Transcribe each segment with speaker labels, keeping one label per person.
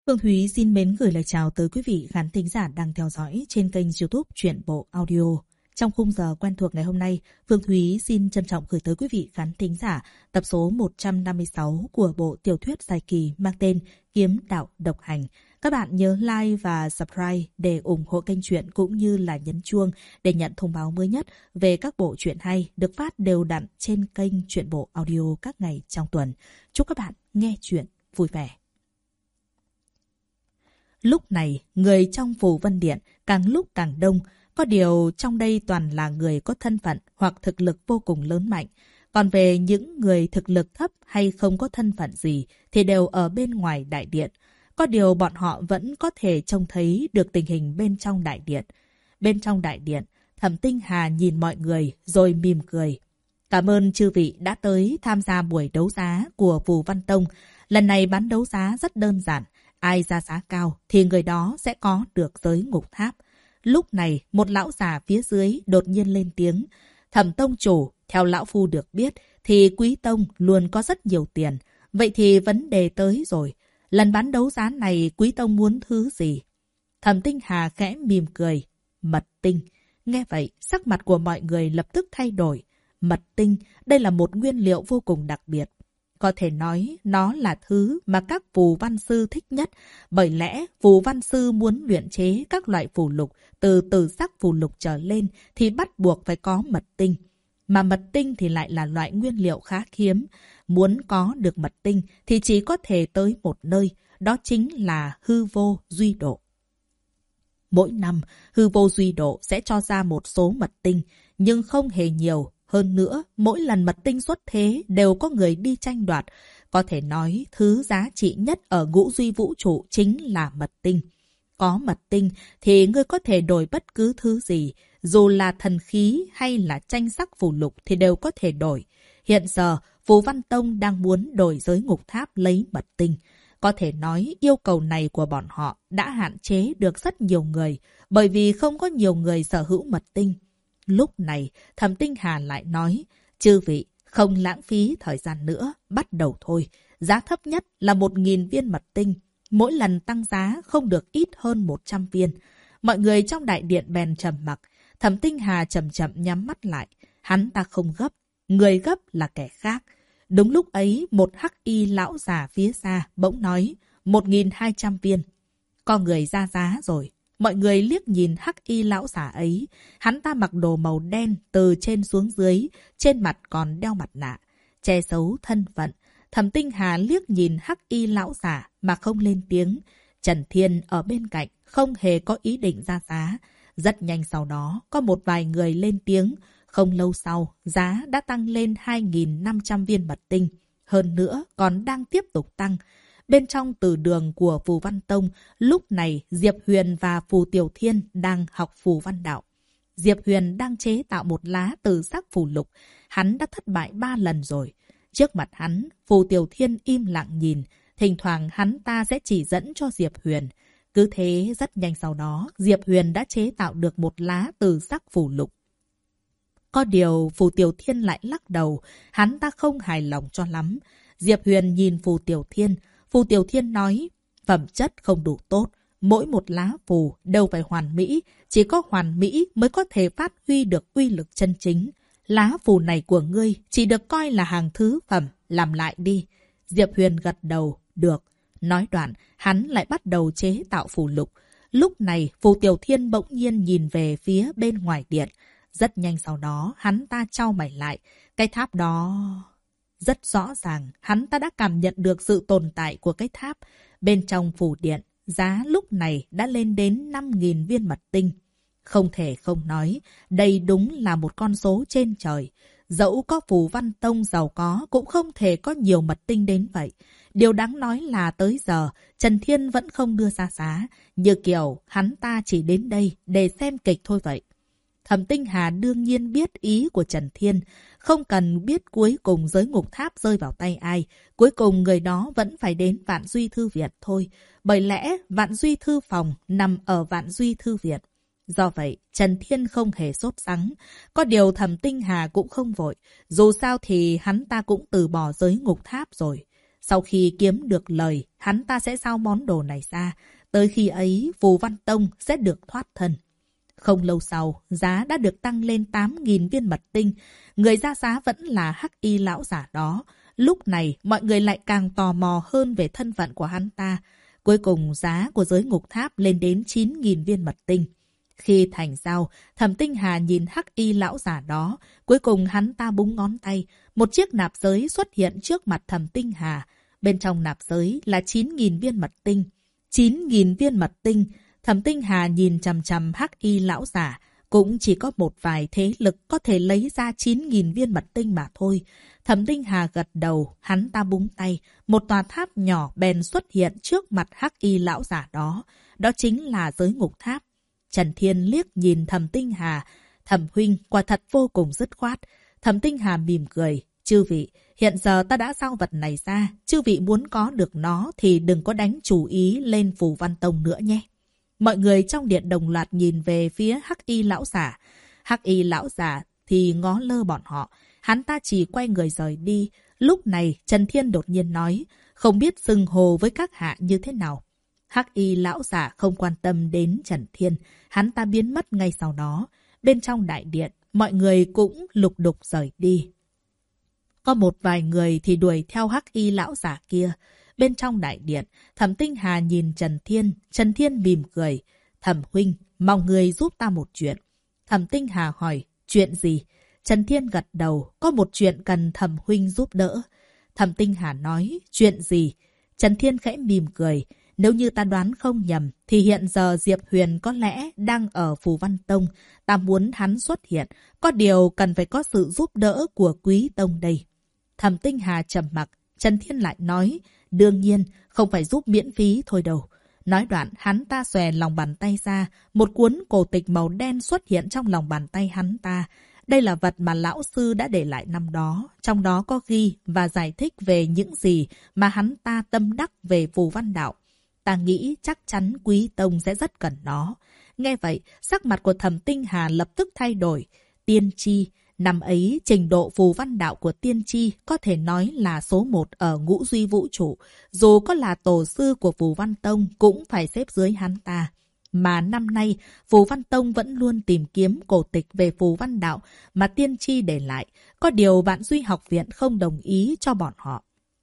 Speaker 1: Phương Thúy xin mến gửi lời chào tới quý vị khán thính giả đang theo dõi trên kênh YouTube Truyện Bộ Audio. Trong khung giờ quen thuộc ngày hôm nay, Phương Thúy xin trân trọng gửi tới quý vị khán thính giả tập số 156 của bộ tiểu thuyết dài kỳ mang tên Kiếm Đạo Độc Hành. Các bạn nhớ like và subscribe để ủng hộ kênh truyện cũng như là nhấn chuông để nhận thông báo mới nhất về các bộ truyện hay được phát đều đặn trên kênh Truyện Bộ Audio các ngày trong tuần. Chúc các bạn nghe truyện vui vẻ. Lúc này, người trong Phù Vân Điện càng lúc càng đông, có điều trong đây toàn là người có thân phận hoặc thực lực vô cùng lớn mạnh. Còn về những người thực lực thấp hay không có thân phận gì thì đều ở bên ngoài đại điện. Có điều bọn họ vẫn có thể trông thấy được tình hình bên trong đại điện. Bên trong đại điện, Thẩm Tinh Hà nhìn mọi người rồi mỉm cười. Cảm ơn chư vị đã tới tham gia buổi đấu giá của Phù Văn Tông. Lần này bán đấu giá rất đơn giản. Ai ra giá cao thì người đó sẽ có được giới ngục tháp. Lúc này, một lão già phía dưới đột nhiên lên tiếng. Thẩm tông chủ, theo lão phu được biết thì Quý Tông luôn có rất nhiều tiền. Vậy thì vấn đề tới rồi. Lần bán đấu giá này Quý Tông muốn thứ gì? Thẩm Tinh Hà khẽ mỉm cười. Mật tinh. Nghe vậy, sắc mặt của mọi người lập tức thay đổi. Mật tinh, đây là một nguyên liệu vô cùng đặc biệt. Có thể nói nó là thứ mà các phù văn sư thích nhất, bởi lẽ phù văn sư muốn luyện chế các loại phù lục từ tử sắc phù lục trở lên thì bắt buộc phải có mật tinh. Mà mật tinh thì lại là loại nguyên liệu khá hiếm. Muốn có được mật tinh thì chỉ có thể tới một nơi, đó chính là hư vô duy độ. Mỗi năm, hư vô duy độ sẽ cho ra một số mật tinh, nhưng không hề nhiều. Hơn nữa, mỗi lần mật tinh xuất thế đều có người đi tranh đoạt. Có thể nói thứ giá trị nhất ở ngũ duy vũ trụ chính là mật tinh. Có mật tinh thì ngươi có thể đổi bất cứ thứ gì, dù là thần khí hay là tranh sắc phù lục thì đều có thể đổi. Hiện giờ, Phù Văn Tông đang muốn đổi giới ngục tháp lấy mật tinh. Có thể nói yêu cầu này của bọn họ đã hạn chế được rất nhiều người, bởi vì không có nhiều người sở hữu mật tinh. Lúc này, Thẩm Tinh Hà lại nói, chư vị, không lãng phí thời gian nữa, bắt đầu thôi. Giá thấp nhất là 1.000 viên mật tinh. Mỗi lần tăng giá không được ít hơn 100 viên. Mọi người trong đại điện bèn trầm mặc. Thẩm Tinh Hà chậm chậm nhắm mắt lại. Hắn ta không gấp, người gấp là kẻ khác. Đúng lúc ấy, một hắc y lão già phía xa bỗng nói, 1.200 viên. Có người ra giá rồi. Mọi người liếc nhìn hắc y lão giả ấy. Hắn ta mặc đồ màu đen từ trên xuống dưới, trên mặt còn đeo mặt nạ, che giấu thân phận. Thẩm Tinh Hà liếc nhìn hắc y lão giả mà không lên tiếng. Trần Thiên ở bên cạnh không hề có ý định ra giá. Rất nhanh sau đó, có một vài người lên tiếng. Không lâu sau, giá đã tăng lên 2.500 viên mật tinh. Hơn nữa, còn đang tiếp tục tăng. Bên trong từ đường của Phù Văn Tông, lúc này Diệp Huyền và Phù Tiểu Thiên đang học Phù Văn Đạo. Diệp Huyền đang chế tạo một lá từ sắc phù lục. Hắn đã thất bại 3 lần rồi. Trước mặt hắn, Phù Tiểu Thiên im lặng nhìn. Thỉnh thoảng hắn ta sẽ chỉ dẫn cho Diệp Huyền. Cứ thế rất nhanh sau đó, Diệp Huyền đã chế tạo được một lá từ sắc phù lục. Có điều Phù Tiểu Thiên lại lắc đầu. Hắn ta không hài lòng cho lắm. Diệp Huyền nhìn Phù Tiểu Thiên. Phù Tiểu Thiên nói, phẩm chất không đủ tốt, mỗi một lá phù đều phải hoàn mỹ, chỉ có hoàn mỹ mới có thể phát huy được uy lực chân chính. Lá phù này của ngươi chỉ được coi là hàng thứ phẩm, làm lại đi. Diệp Huyền gật đầu, được. Nói đoạn, hắn lại bắt đầu chế tạo phù lục. Lúc này, Phù Tiểu Thiên bỗng nhiên nhìn về phía bên ngoài điện. Rất nhanh sau đó, hắn ta chau mày lại. Cái tháp đó... Rất rõ ràng, hắn ta đã cảm nhận được sự tồn tại của cái tháp. Bên trong phủ điện, giá lúc này đã lên đến 5.000 viên mật tinh. Không thể không nói, đây đúng là một con số trên trời. Dẫu có Phù Văn Tông giàu có, cũng không thể có nhiều mật tinh đến vậy. Điều đáng nói là tới giờ, Trần Thiên vẫn không đưa ra giá. Như kiểu, hắn ta chỉ đến đây để xem kịch thôi vậy. Thẩm Tinh Hà đương nhiên biết ý của Trần Thiên. Không cần biết cuối cùng giới ngục tháp rơi vào tay ai. Cuối cùng người đó vẫn phải đến Vạn Duy Thư Viện thôi. Bởi lẽ Vạn Duy Thư Phòng nằm ở Vạn Duy Thư Viện. Do vậy, Trần Thiên không hề sốt sắng. Có điều Thẩm Tinh Hà cũng không vội. Dù sao thì hắn ta cũng từ bỏ giới ngục tháp rồi. Sau khi kiếm được lời, hắn ta sẽ giao món đồ này ra. Tới khi ấy, Phù Văn Tông sẽ được thoát thân. Không lâu sau, giá đã được tăng lên 8.000 viên mật tinh. Người ra giá vẫn là Hắc Y lão giả đó. Lúc này, mọi người lại càng tò mò hơn về thân phận của hắn ta. Cuối cùng, giá của giới ngục tháp lên đến 9.000 viên mật tinh. Khi thành giao, Thẩm Tinh Hà nhìn Hắc Y lão giả đó. Cuối cùng hắn ta búng ngón tay. Một chiếc nạp giới xuất hiện trước mặt Thẩm Tinh Hà. Bên trong nạp giới là 9.000 viên mật tinh. 9.000 viên mật tinh. Thẩm Tinh Hà nhìn chằm chằm Hắc Y lão giả. Cũng chỉ có một vài thế lực có thể lấy ra 9.000 viên mật tinh mà thôi. Thẩm Tinh Hà gật đầu, hắn ta búng tay. Một tòa tháp nhỏ bèn xuất hiện trước mặt Hắc Y lão giả đó. Đó chính là giới ngục tháp. Trần Thiên liếc nhìn Thẩm Tinh Hà. Thẩm huynh quả thật vô cùng dứt khoát. Thẩm Tinh Hà mỉm cười. Chư vị, hiện giờ ta đã giao vật này ra. Chư vị muốn có được nó thì đừng có đánh chủ ý lên Phù Văn Tông nữa nhé. Mọi người trong điện đồng loạt nhìn về phía Hắc Y lão giả. Hắc Y lão giả thì ngó lơ bọn họ. Hắn ta chỉ quay người rời đi. Lúc này Trần Thiên đột nhiên nói, không biết xưng hô với các hạ như thế nào. Hắc Y lão giả không quan tâm đến Trần Thiên. Hắn ta biến mất ngay sau đó. Bên trong đại điện, mọi người cũng lục đục rời đi. Có một vài người thì đuổi theo Hắc Y lão giả kia. Bên trong đại điện, Thẩm Tinh Hà nhìn Trần Thiên. Trần Thiên mỉm cười. Thẩm huynh, mong người giúp ta một chuyện. Thẩm Tinh Hà hỏi, chuyện gì? Trần Thiên gật đầu, có một chuyện cần Thẩm huynh giúp đỡ. Thẩm Tinh Hà nói, chuyện gì? Trần Thiên khẽ mỉm cười. Nếu như ta đoán không nhầm, thì hiện giờ Diệp Huyền có lẽ đang ở Phù Văn Tông. Ta muốn hắn xuất hiện. Có điều cần phải có sự giúp đỡ của Quý Tông đây. Thẩm Tinh Hà trầm mặc. Trần Thiên lại nói, đương nhiên, không phải giúp miễn phí thôi đâu. Nói đoạn, hắn ta xòe lòng bàn tay ra. Một cuốn cổ tịch màu đen xuất hiện trong lòng bàn tay hắn ta. Đây là vật mà lão sư đã để lại năm đó. Trong đó có ghi và giải thích về những gì mà hắn ta tâm đắc về Phù Văn Đạo. Ta nghĩ chắc chắn Quý Tông sẽ rất cần nó. Nghe vậy, sắc mặt của Thẩm Tinh Hà lập tức thay đổi. Tiên tri. Năm ấy, trình độ Phù Văn Đạo của tiên tri có thể nói là số 1 ở ngũ duy vũ trụ. Dù có là tổ sư của Phù Văn Tông cũng phải xếp dưới hắn ta. Mà năm nay, Phù Văn Tông vẫn luôn tìm kiếm cổ tịch về Phù Văn Đạo mà tiên tri để lại. Có điều Vạn Duy học viện không đồng ý cho bọn họ.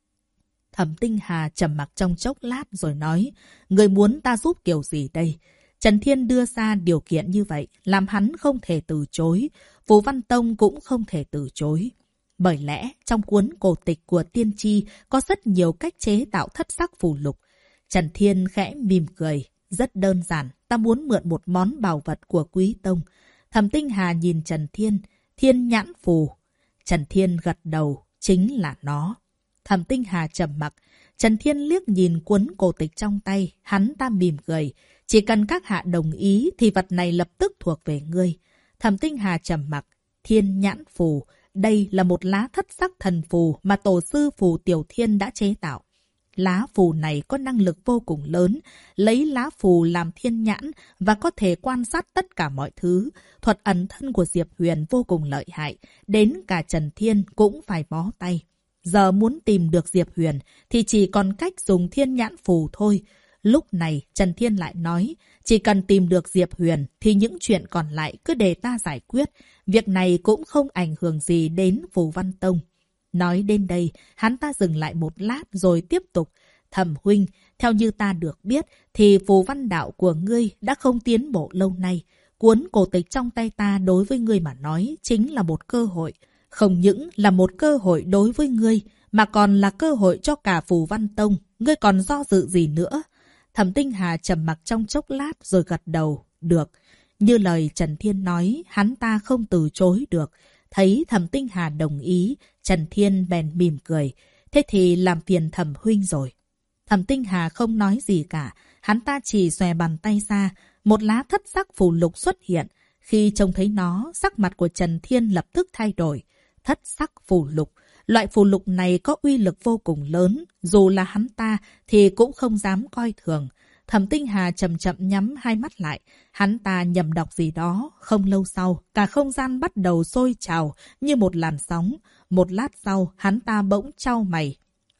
Speaker 1: Thẩm Tinh Hà trầm mặc trong chốc lát rồi nói, người muốn ta giúp kiểu gì đây? Trần Thiên đưa ra điều kiện như vậy, làm hắn không thể từ chối. Phù Văn Tông cũng không thể từ chối. Bởi lẽ, trong cuốn cổ tịch của tiên tri có rất nhiều cách chế tạo thất sắc phù lục. Trần Thiên khẽ mỉm cười. Rất đơn giản, ta muốn mượn một món bảo vật của Quý Tông. Thẩm Tinh Hà nhìn Trần Thiên, Thiên nhãn phù. Trần Thiên gật đầu, chính là nó. Thẩm Tinh Hà trầm mặc. Trần Thiên liếc nhìn cuốn cổ tịch trong tay, hắn ta mỉm cười. Chỉ cần các hạ đồng ý thì vật này lập tức thuộc về ngươi. Thẩm Tinh Hà trầm mặc. Thiên nhãn phù, đây là một lá thất sắc thần phù mà tổ sư Phù Tiểu Thiên đã chế tạo. Lá phù này có năng lực vô cùng lớn, lấy lá phù làm thiên nhãn và có thể quan sát tất cả mọi thứ. Thuật ẩn thân của Diệp Huyền vô cùng lợi hại, đến cả Trần Thiên cũng phải bó tay. Giờ muốn tìm được Diệp Huyền thì chỉ còn cách dùng thiên nhãn phù thôi. Lúc này Trần Thiên lại nói, chỉ cần tìm được Diệp Huyền thì những chuyện còn lại cứ để ta giải quyết. Việc này cũng không ảnh hưởng gì đến Phù Văn Tông. Nói đến đây, hắn ta dừng lại một lát rồi tiếp tục. Thẩm huynh, theo như ta được biết thì Phù Văn Đạo của ngươi đã không tiến bộ lâu nay. Cuốn cổ tịch trong tay ta đối với ngươi mà nói chính là một cơ hội. Không những là một cơ hội đối với ngươi, mà còn là cơ hội cho cả Phù Văn Tông. Ngươi còn do dự gì nữa? Thẩm Tinh Hà trầm mặc trong chốc lát rồi gật đầu. Được. Như lời Trần Thiên nói, hắn ta không từ chối được. Thấy Thẩm Tinh Hà đồng ý, Trần Thiên bèn mỉm cười. Thế thì làm phiền Thẩm huynh rồi. Thẩm Tinh Hà không nói gì cả. Hắn ta chỉ xòe bàn tay ra. Một lá thất sắc phù lục xuất hiện. Khi trông thấy nó, sắc mặt của Trần Thiên lập tức thay đổi. Thất sắc phù lục. Loại phù lục này có uy lực vô cùng lớn. Dù là hắn ta thì cũng không dám coi thường. Thẩm Tinh Hà chậm chậm nhắm hai mắt lại. Hắn ta nhầm đọc gì đó. Không lâu sau, cả không gian bắt đầu sôi trào như một làn sóng. Một lát sau, hắn ta bỗng chau mày.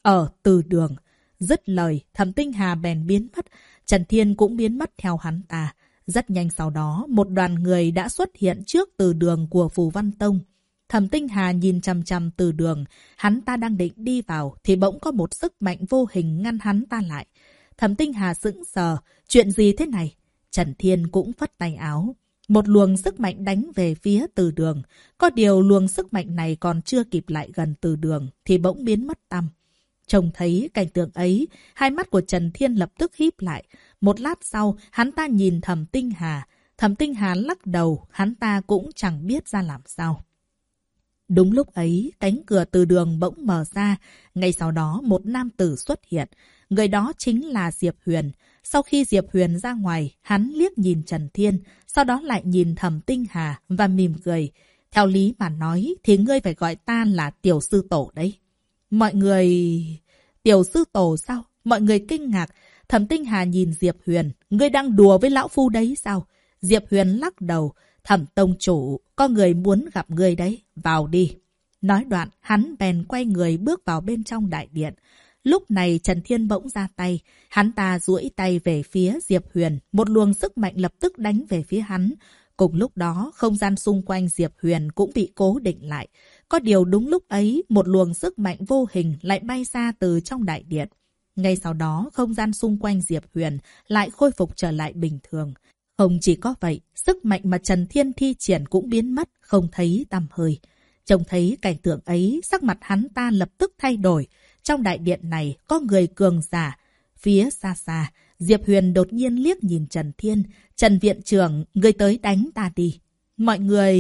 Speaker 1: ở từ đường. Dứt lời, Thẩm Tinh Hà bèn biến mất, Trần Thiên cũng biến mất theo hắn ta. Rất nhanh sau đó, một đoàn người đã xuất hiện trước từ đường của Phù Văn Tông. Thẩm Tinh Hà nhìn chằm chằm từ đường, hắn ta đang định đi vào thì bỗng có một sức mạnh vô hình ngăn hắn ta lại. Thẩm Tinh Hà sững sờ, chuyện gì thế này? Trần Thiên cũng phất tay áo. Một luồng sức mạnh đánh về phía từ đường. Có điều luồng sức mạnh này còn chưa kịp lại gần từ đường thì bỗng biến mất tăm. Trông thấy cảnh tượng ấy, hai mắt của Trần Thiên lập tức híp lại. Một lát sau, hắn ta nhìn Thẩm Tinh Hà. Thẩm Tinh Hà lắc đầu, hắn ta cũng chẳng biết ra làm sao. Đúng lúc ấy, cánh cửa từ đường bỗng mở ra. Ngay sau đó, một nam tử xuất hiện. Người đó chính là Diệp Huyền. Sau khi Diệp Huyền ra ngoài, hắn liếc nhìn Trần Thiên, sau đó lại nhìn Thẩm Tinh Hà và mỉm cười. Theo lý mà nói, thì ngươi phải gọi ta là tiểu sư tổ đấy. Mọi người... Tiểu sư tổ sao? Mọi người kinh ngạc. Thẩm Tinh Hà nhìn Diệp Huyền. Ngươi đang đùa với lão phu đấy sao? Diệp Huyền lắc đầu. Thẩm tông chủ, có người muốn gặp ngươi đấy. Vào đi. Nói đoạn, hắn bèn quay người bước vào bên trong đại điện. Lúc này Trần Thiên bỗng ra tay. Hắn ta duỗi tay về phía Diệp Huyền. Một luồng sức mạnh lập tức đánh về phía hắn. Cùng lúc đó, không gian xung quanh Diệp Huyền cũng bị cố định lại. Có điều đúng lúc ấy, một luồng sức mạnh vô hình lại bay ra từ trong đại điện. Ngay sau đó, không gian xung quanh Diệp Huyền lại khôi phục trở lại bình thường. Không chỉ có vậy, sức mạnh mà Trần Thiên thi triển cũng biến mất, không thấy tăm hơi. Trông thấy cảnh tượng ấy, sắc mặt hắn ta lập tức thay đổi. Trong đại điện này có người cường giả. Phía xa xa, Diệp Huyền đột nhiên liếc nhìn Trần Thiên. Trần viện trưởng, người tới đánh ta đi. Mọi người...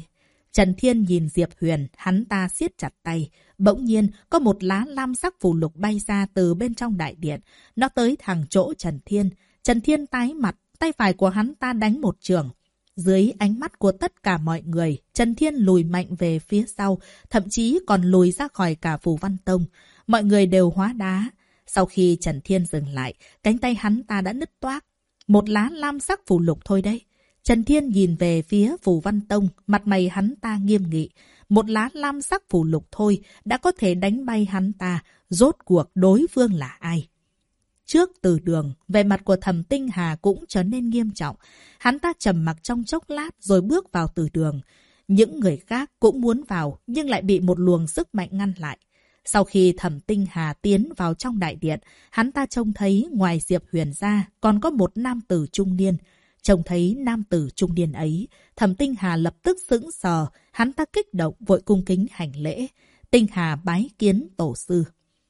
Speaker 1: Trần Thiên nhìn Diệp Huyền, hắn ta siết chặt tay. Bỗng nhiên, có một lá lam sắc phù lục bay ra từ bên trong đại điện. Nó tới thẳng chỗ Trần Thiên. Trần Thiên tái mặt, tay phải của hắn ta đánh một chưởng. Dưới ánh mắt của tất cả mọi người, Trần Thiên lùi mạnh về phía sau, thậm chí còn lùi ra khỏi cả Phù Văn Tông. Mọi người đều hóa đá. Sau khi Trần Thiên dừng lại, cánh tay hắn ta đã nứt toác. Một lá lam sắc phù lục thôi đấy. Trần Thiên nhìn về phía Phù Văn Tông, mặt mày hắn ta nghiêm nghị. Một lá lam sắc phù lục thôi đã có thể đánh bay hắn ta. Rốt cuộc đối phương là ai? Trước từ đường, vẻ mặt của Thẩm Tinh Hà cũng trở nên nghiêm trọng. Hắn ta trầm mặc trong chốc lát rồi bước vào từ đường. Những người khác cũng muốn vào nhưng lại bị một luồng sức mạnh ngăn lại. Sau khi Thẩm Tinh Hà tiến vào trong đại điện, hắn ta trông thấy ngoài Diệp Huyền ra còn có một nam tử trung niên. Trông thấy nam tử trung niên ấy, Thẩm Tinh Hà lập tức sững sờ, hắn ta kích động vội cung kính hành lễ. Tinh Hà bái kiến tổ sư.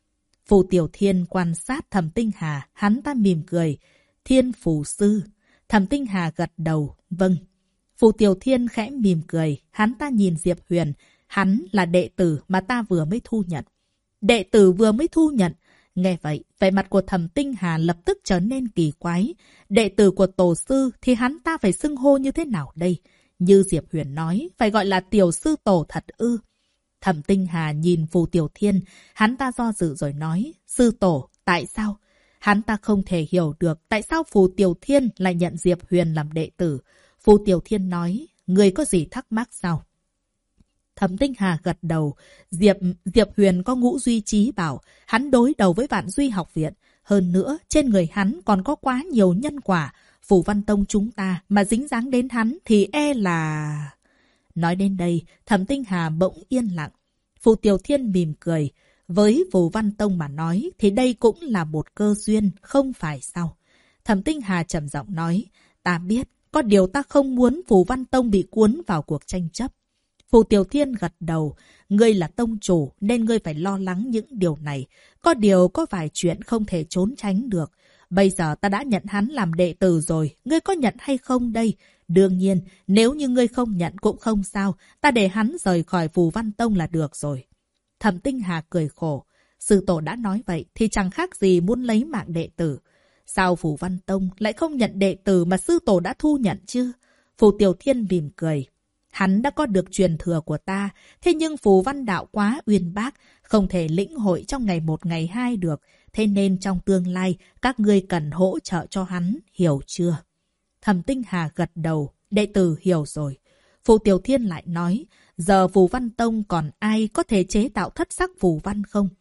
Speaker 1: Phù Tiểu Thiên quan sát Thẩm Tinh Hà, hắn ta mỉm cười. Thiên phù sư. Thẩm Tinh Hà gật đầu, vâng. Phù Tiểu Thiên khẽ mỉm cười, hắn ta nhìn Diệp Huyền. Hắn là đệ tử mà ta vừa mới thu nhận. Đệ tử vừa mới thu nhận. Nghe vậy, vẻ mặt của Thẩm Tinh Hà lập tức trở nên kỳ quái. Đệ tử của tổ sư thì hắn ta phải xưng hô như thế nào đây? Như Diệp Huyền nói, phải gọi là tiểu sư tổ thật ư? Thẩm Tinh Hà nhìn Phù Tiểu Thiên, hắn ta do dự rồi nói, sư tổ, tại sao? Hắn ta không thể hiểu được tại sao Phù Tiểu Thiên lại nhận Diệp Huyền làm đệ tử. Phù Tiểu Thiên nói, người có gì thắc mắc sao? Thẩm Tinh Hà gật đầu. Diệp Huyền có ngũ duy trí bảo, hắn đối đầu với Vạn Duy học viện. Hơn nữa, trên người hắn còn có quá nhiều nhân quả. Phù Văn Tông chúng ta mà dính dáng đến hắn thì e là... Nói đến đây, Thẩm Tinh Hà bỗng yên lặng. Phù Tiểu Thiên mỉm cười. Với Phù Văn Tông mà nói thì đây cũng là một cơ duyên, không phải sao? Thẩm Tinh Hà trầm giọng nói, ta biết, có điều ta không muốn Phù Văn Tông bị cuốn vào cuộc tranh chấp. Phù Tiểu Thiên gật đầu, ngươi là tông chủ nên ngươi phải lo lắng những điều này. Có điều có vài chuyện không thể trốn tránh được. Bây giờ ta đã nhận hắn làm đệ tử rồi, ngươi có nhận hay không đây? Đương nhiên, nếu như ngươi không nhận cũng không sao, ta để hắn rời khỏi Phù Văn Tông là được rồi. Thẩm Tinh Hà cười khổ, sư tổ đã nói vậy thì chẳng khác gì muốn lấy mạng đệ tử. Sao Phù Văn Tông lại không nhận đệ tử mà sư tổ đã thu nhận chứ? Phù Tiểu Thiên mỉm cười. Hắn đã có được truyền thừa của ta, thế nhưng Phù Văn đạo quá uyên bác, không thể lĩnh hội trong ngày một ngày hai được. Thế nên trong tương lai, các ngươi cần hỗ trợ cho hắn, hiểu chưa? Thẩm Tinh Hà gật đầu, đệ tử hiểu rồi. Phù Tiểu Thiên lại nói, giờ Phù Văn Tông còn ai có thể chế tạo thất sắc phù văn không?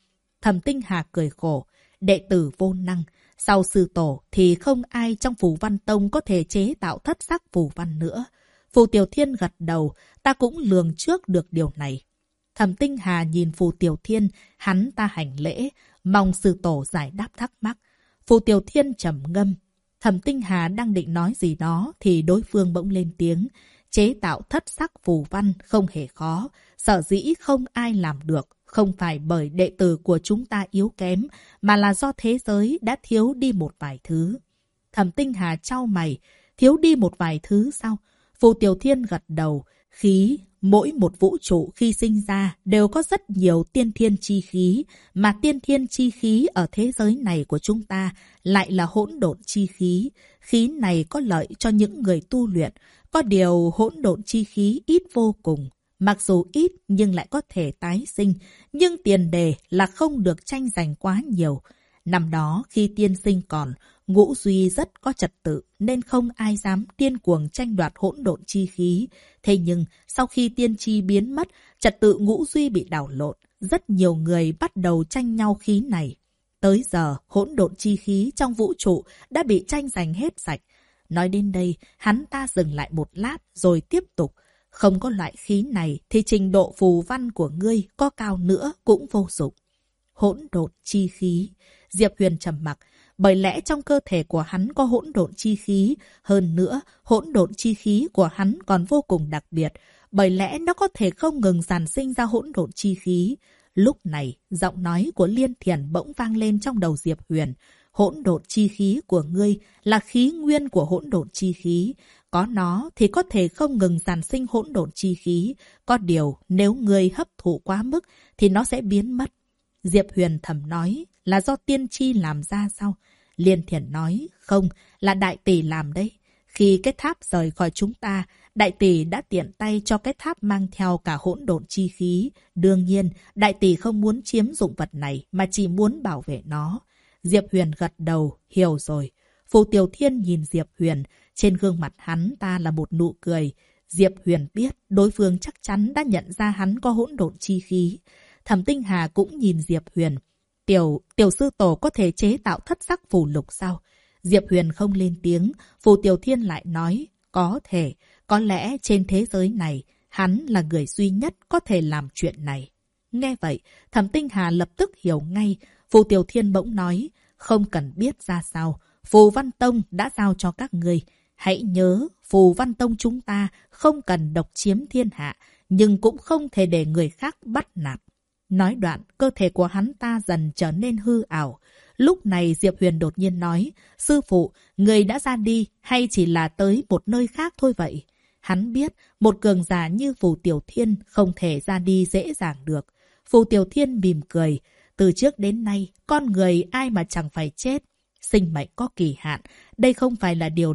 Speaker 1: Thẩm Tinh Hà cười khổ. Đệ tử vô năng. Sau sư tổ thì không ai trong Phù Văn Tông có thể chế tạo thất sắc phù văn nữa. Phù Tiểu Thiên gật đầu. Ta cũng lường trước được điều này. Thẩm Tinh Hà nhìn Phù Tiểu Thiên. Hắn ta hành lễ. Mong sư tổ giải đáp thắc mắc. Phù Tiểu Thiên trầm ngâm. Thẩm Tinh Hà đang định nói gì đó thì đối phương bỗng lên tiếng. Chế tạo thất sắc phù văn không hề khó. Sở dĩ không ai làm được. Không phải bởi đệ tử của chúng ta yếu kém, mà là do thế giới đã thiếu đi một vài thứ. Thẩm Tinh Hà chau mày. Thiếu đi một vài thứ sao? Phù Tiểu Thiên gật đầu. Khí, mỗi một vũ trụ khi sinh ra đều có rất nhiều tiên thiên chi khí, mà tiên thiên chi khí ở thế giới này của chúng ta lại là hỗn độn chi khí. Khí này có lợi cho những người tu luyện, có điều hỗn độn chi khí ít vô cùng. Mặc dù ít nhưng lại có thể tái sinh, nhưng tiền đề là không được tranh giành quá nhiều. Năm đó khi tiên sinh còn, ngũ duy rất có trật tự nên không ai dám điên cuồng tranh đoạt hỗn độn chi khí. Thế nhưng sau khi tiên chi biến mất, trật tự ngũ duy bị đảo lộn, rất nhiều người bắt đầu tranh nhau khí này. Tới giờ hỗn độn chi khí trong vũ trụ đã bị tranh giành hết sạch. Nói đến đây, hắn ta dừng lại một lát rồi tiếp tục. Không có loại khí này thì trình độ phù văn của ngươi có cao nữa cũng vô dụng. Hỗn độn chi khí. Diệp Huyền trầm mặc. Bởi lẽ trong cơ thể của hắn có hỗn độn chi khí. Hơn nữa, hỗn độn chi khí của hắn còn vô cùng đặc biệt. Bởi lẽ nó có thể không ngừng sản sinh ra hỗn độn chi khí. Lúc này, giọng nói của Liên Thiền bỗng vang lên trong đầu Diệp Huyền. Hỗn độn chi khí của ngươi là khí nguyên của hỗn độn chi khí. Có nó thì có thể không ngừng sản sinh hỗn độn chi khí. Có điều, nếu ngươi hấp thụ quá mức thì nó sẽ biến mất. Diệp Huyền thầm nói, là do tiên tri làm ra sao? Liên Thiền nói, không, là đại tỷ làm đấy. Khi cái tháp rời khỏi chúng ta, đại tỷ đã tiện tay cho cái tháp mang theo cả hỗn độn chi khí. Đương nhiên, đại tỷ không muốn chiếm dụng vật này mà chỉ muốn bảo vệ nó. Diệp Huyền gật đầu, hiểu rồi. Phù Tiểu Thiên nhìn Diệp Huyền, trên gương mặt hắn ta là một nụ cười. Diệp Huyền biết đối phương chắc chắn đã nhận ra hắn có hỗn độn chi khí. Thẩm Tinh Hà cũng nhìn Diệp Huyền. Tiểu sư tổ có thể chế tạo thất sắc phù lục sao? Diệp Huyền không lên tiếng, Phù Tiểu Thiên lại nói, có thể, có lẽ trên thế giới này, hắn là người duy nhất có thể làm chuyện này. Nghe vậy, Thẩm Tinh Hà lập tức hiểu ngay. Phù Tiểu Thiên bỗng nói, không cần biết ra sao, Phù Văn Tông đã giao cho các người. Hãy nhớ, Phù Văn Tông chúng ta không cần độc chiếm thiên hạ, nhưng cũng không thể để người khác bắt nạt. Nói đoạn, cơ thể của hắn ta dần trở nên hư ảo. Lúc này Diệp Huyền đột nhiên nói, sư phụ, người đã ra đi hay chỉ là tới một nơi khác thôi vậy? Hắn biết, một cường giả như Phù Tiểu Thiên không thể ra đi dễ dàng được. Phù Tiểu Thiên mỉm cười, từ trước đến nay, con người ai mà chẳng phải chết. Sinh mệnh có kỳ hạn, đây không phải là điều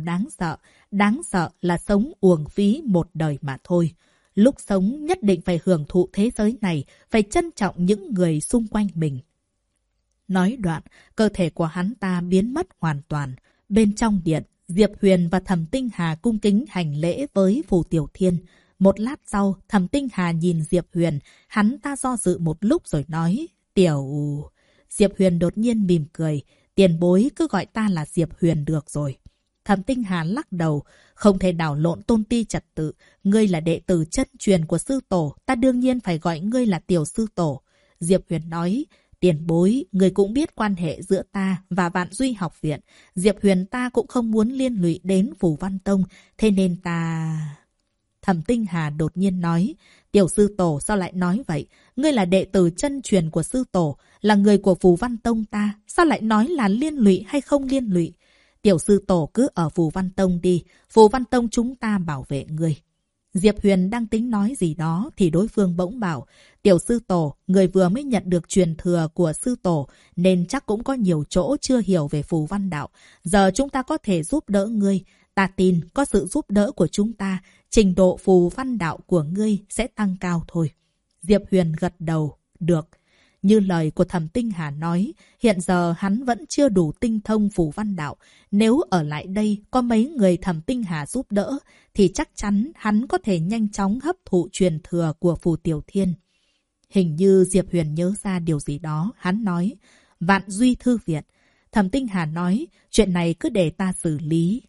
Speaker 1: đáng sợ là sống uổng phí một đời mà thôi. Lúc sống nhất định phải hưởng thụ thế giới này, phải trân trọng những người xung quanh mình. Nói đoạn, cơ thể của hắn ta biến mất hoàn toàn. Bên trong điện, Diệp Huyền và Thẩm Tinh Hà cung kính hành lễ với Phù Tiểu Thiên. Một lát sau, Thẩm Tinh Hà nhìn Diệp Huyền, hắn ta do dự một lúc rồi nói, Diệp Huyền đột nhiên mỉm cười, tiền bối cứ gọi ta là Diệp Huyền được rồi. Thẩm Tinh Hà lắc đầu, không thể đảo lộn tôn ti trật tự. Ngươi là đệ tử chân truyền của sư tổ, ta đương nhiên phải gọi ngươi là tiểu sư tổ. Diệp Huyền nói, tiền bối, ngươi cũng biết quan hệ giữa ta và Vạn Duy học viện. Diệp Huyền ta cũng không muốn liên lụy đến Phù Văn Tông, thế nên ta... Thẩm Tinh Hà đột nhiên nói, tiểu sư tổ sao lại nói vậy? Ngươi là đệ tử chân truyền của sư tổ, là người của Phù Văn Tông ta, sao lại nói là liên lụy hay không liên lụy? Tiểu sư tổ cứ ở Phù Văn Tông đi, Phù Văn Tông chúng ta bảo vệ ngươi. Diệp Huyền đang tính nói gì đó thì đối phương bỗng bảo, tiểu sư tổ, người vừa mới nhận được truyền thừa của sư tổ nên chắc cũng có nhiều chỗ chưa hiểu về Phù Văn Đạo. Giờ chúng ta có thể giúp đỡ ngươi. Ta tin có sự giúp đỡ của chúng ta, trình độ Phù Văn Đạo của ngươi sẽ tăng cao thôi. Diệp Huyền gật đầu, được. Như lời của Thẩm Tinh Hà nói, hiện giờ hắn vẫn chưa đủ tinh thông Phù Văn Đạo. Nếu ở lại đây có mấy người Thẩm Tinh Hà giúp đỡ, thì chắc chắn hắn có thể nhanh chóng hấp thụ truyền thừa của Phù Tiểu Thiên. Hình như Diệp Huyền nhớ ra điều gì đó, hắn nói, Vạn Duy Thư Viện. Thẩm Tinh Hà nói, chuyện này cứ để ta xử lý.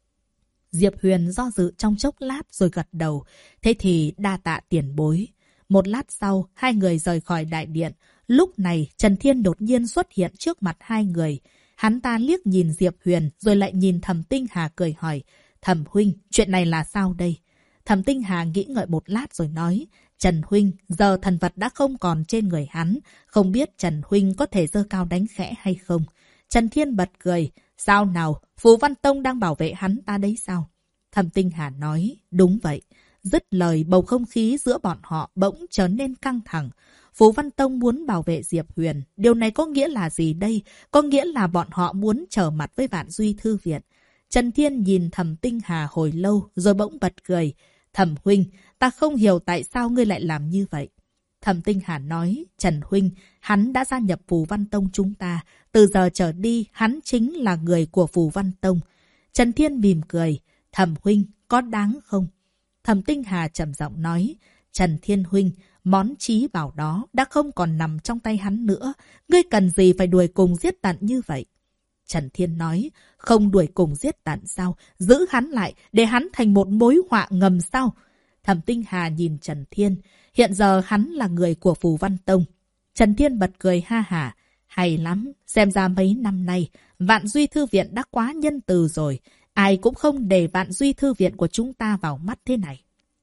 Speaker 1: Diệp Huyền do dự trong chốc lát rồi gật đầu, thế thì đa tạ tiền bối. Một lát sau, hai người rời khỏi đại điện. Lúc này, Trần Thiên đột nhiên xuất hiện trước mặt hai người. Hắn ta liếc nhìn Diệp Huyền rồi lại nhìn Thẩm Tinh Hà cười hỏi, Thẩm huynh, chuyện này là sao đây? Thẩm Tinh Hà nghĩ ngợi một lát rồi nói, Trần huynh, giờ thần vật đã không còn trên người hắn, không biết Trần huynh có thể giơ cao đánh khẽ hay không? Trần Thiên bật cười, sao nào, Phù Văn Tông đang bảo vệ hắn ta đấy sao? Thẩm Tinh Hà nói, đúng vậy. Dứt lời, bầu không khí giữa bọn họ bỗng trở nên căng thẳng. Phù Văn Tông muốn bảo vệ Diệp Huyền. Điều này có nghĩa là gì đây? Có nghĩa là bọn họ muốn trở mặt với Vạn Duy Thư Viện. Trần Thiên nhìn Thẩm Tinh Hà hồi lâu rồi bỗng bật cười. Thẩm huynh, ta không hiểu tại sao ngươi lại làm như vậy. Thẩm Tinh Hà nói, Trần huynh, hắn đã gia nhập Phù Văn Tông chúng ta. Từ giờ trở đi, hắn chính là người của Phù Văn Tông. Trần Thiên mỉm cười, Thẩm huynh, có đáng không? Thẩm Tinh Hà trầm giọng nói, Trần Thiên huynh, món trí bảo đó đã không còn nằm trong tay hắn nữa. Ngươi cần gì phải đuổi cùng giết tận như vậy? Trần Thiên nói, không đuổi cùng giết tận sao? Giữ hắn lại, để hắn thành một mối họa ngầm sao? Thẩm Tinh Hà nhìn Trần Thiên, hiện giờ hắn là người của Phù Văn Tông. Trần Thiên bật cười ha hả, hay lắm, xem ra mấy năm nay, Vạn Duy Thư Viện đã quá nhân từ rồi. Ai cũng không để Vạn Duy Thư Viện của chúng ta vào mắt thế này.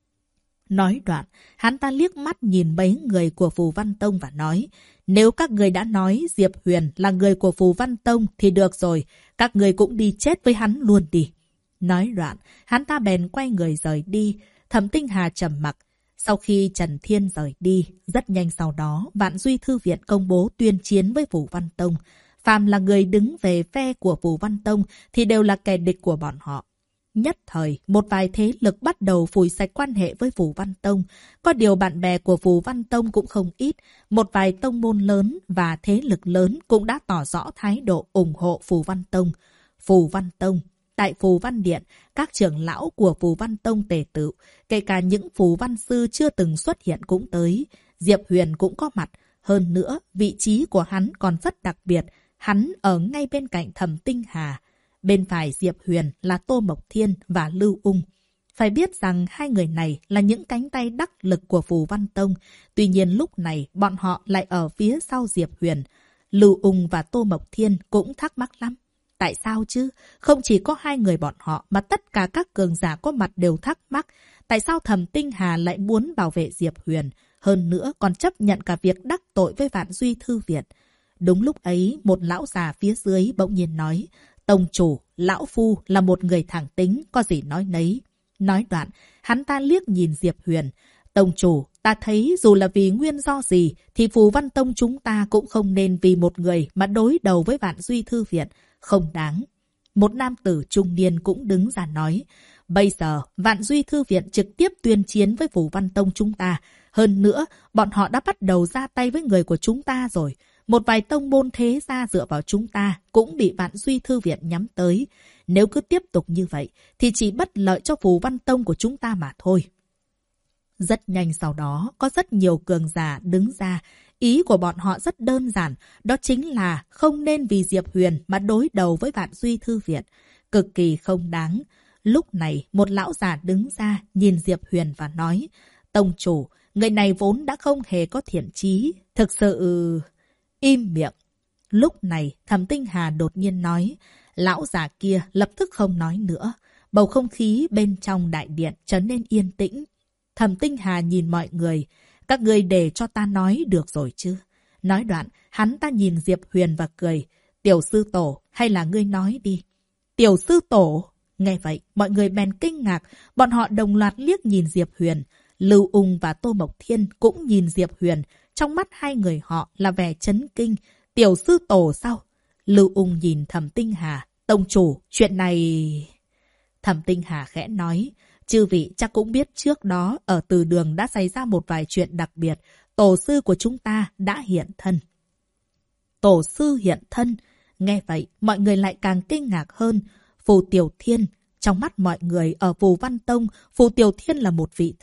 Speaker 1: Nói đoạn, hắn ta liếc mắt nhìn mấy người của Phù Văn Tông và nói, nếu các người đã nói Diệp Huyền là người của Phù Văn Tông thì được rồi, các người cũng đi chết với hắn luôn đi. Nói đoạn, hắn ta bèn quay người rời đi. Thẩm Tinh Hà trầm mặc. Sau khi Trần Thiên rời đi, rất nhanh sau đó, Vạn Duy Thư Viện công bố tuyên chiến với Phù Văn Tông. Phàm là người đứng về phe của Phù Văn Tông thì đều là kẻ địch của bọn họ. Nhất thời, một vài thế lực bắt đầu phủi sạch quan hệ với Phù Văn Tông. Có điều bạn bè của Phù Văn Tông cũng không ít. Một vài tông môn lớn và thế lực lớn cũng đã tỏ rõ thái độ ủng hộ Phù Văn Tông. Phù Văn Tông, tại Phù Văn Điện, các trưởng lão của Phù Văn Tông tề tựu, kể cả những Phù Văn Sư chưa từng xuất hiện cũng tới. Diệp Huyền cũng có mặt. Hơn nữa, vị trí của hắn còn rất đặc biệt. Hắn ở ngay bên cạnh Thẩm Tinh Hà. Bên phải Diệp Huyền là Tô Mộc Thiên và Lưu Ung. Phải biết rằng hai người này là những cánh tay đắc lực của Phù Văn Tông. Tuy nhiên lúc này bọn họ lại ở phía sau Diệp Huyền. Lưu Ung và Tô Mộc Thiên cũng thắc mắc lắm. Tại sao chứ? Không chỉ có hai người bọn họ mà tất cả các cường giả có mặt đều thắc mắc. Tại sao Thẩm Tinh Hà lại muốn bảo vệ Diệp Huyền? Hơn nữa còn chấp nhận cả việc đắc tội với Vạn Duy Thư Viện. Đúng lúc ấy, một lão già phía dưới bỗng nhiên nói, Tông chủ, lão phu là một người thẳng tính, có gì nói nấy. Nói đoạn, hắn ta liếc nhìn Diệp Huyền. Tông chủ, ta thấy dù là vì nguyên do gì, thì Phù Văn Tông chúng ta cũng không nên vì một người mà đối đầu với Vạn Duy Thư Viện. Không đáng. Một nam tử trung niên cũng đứng ra nói, bây giờ Vạn Duy Thư Viện trực tiếp tuyên chiến với Phù Văn Tông chúng ta. Hơn nữa, bọn họ đã bắt đầu ra tay với người của chúng ta rồi. Một vài tông môn thế gia dựa vào chúng ta cũng bị Vạn Duy Thư Viện nhắm tới. Nếu cứ tiếp tục như vậy thì chỉ bất lợi cho Phù Văn Tông của chúng ta mà thôi. Rất nhanh sau đó, có rất nhiều cường giả đứng ra. Ý của bọn họ rất đơn giản, đó chính là không nên vì Diệp Huyền mà đối đầu với Vạn Duy Thư Viện. Cực kỳ không đáng. Lúc này, một lão già đứng ra nhìn Diệp Huyền và nói, Tông chủ, người này vốn đã không hề có thiện chí. Thực sự... Im miệng. Lúc này, Thẩm Tinh Hà đột nhiên nói, lão già kia lập tức không nói nữa. Bầu không khí bên trong đại điện trở nên yên tĩnh. Thẩm Tinh Hà nhìn mọi người, các người để cho ta nói được rồi chứ? Nói đoạn, hắn ta nhìn Diệp Huyền và cười, Tiểu sư tổ, hay là ngươi nói đi? Tiểu sư tổ? Nghe vậy, mọi người bèn kinh ngạc, bọn họ đồng loạt liếc nhìn Diệp Huyền. Lưu Ung và Tô Mộc Thiên cũng nhìn Diệp Huyền. Trong mắt hai người họ là vẻ chấn kinh. Tiểu sư tổ sao? Lưu Ung nhìn Thẩm Tinh Hà. Tông chủ, chuyện này... Thẩm Tinh Hà khẽ nói. Chư vị chắc cũng biết trước đó ở Từ Đường đã xảy ra một vài chuyện đặc biệt. Tổ sư của chúng ta đã hiện thân. Tổ sư hiện thân? Nghe vậy, mọi người lại càng kinh ngạc hơn. Phù Tiểu Thiên. Trong mắt mọi người ở Phù Văn Tông, Phù Tiểu Thiên là một vị thần.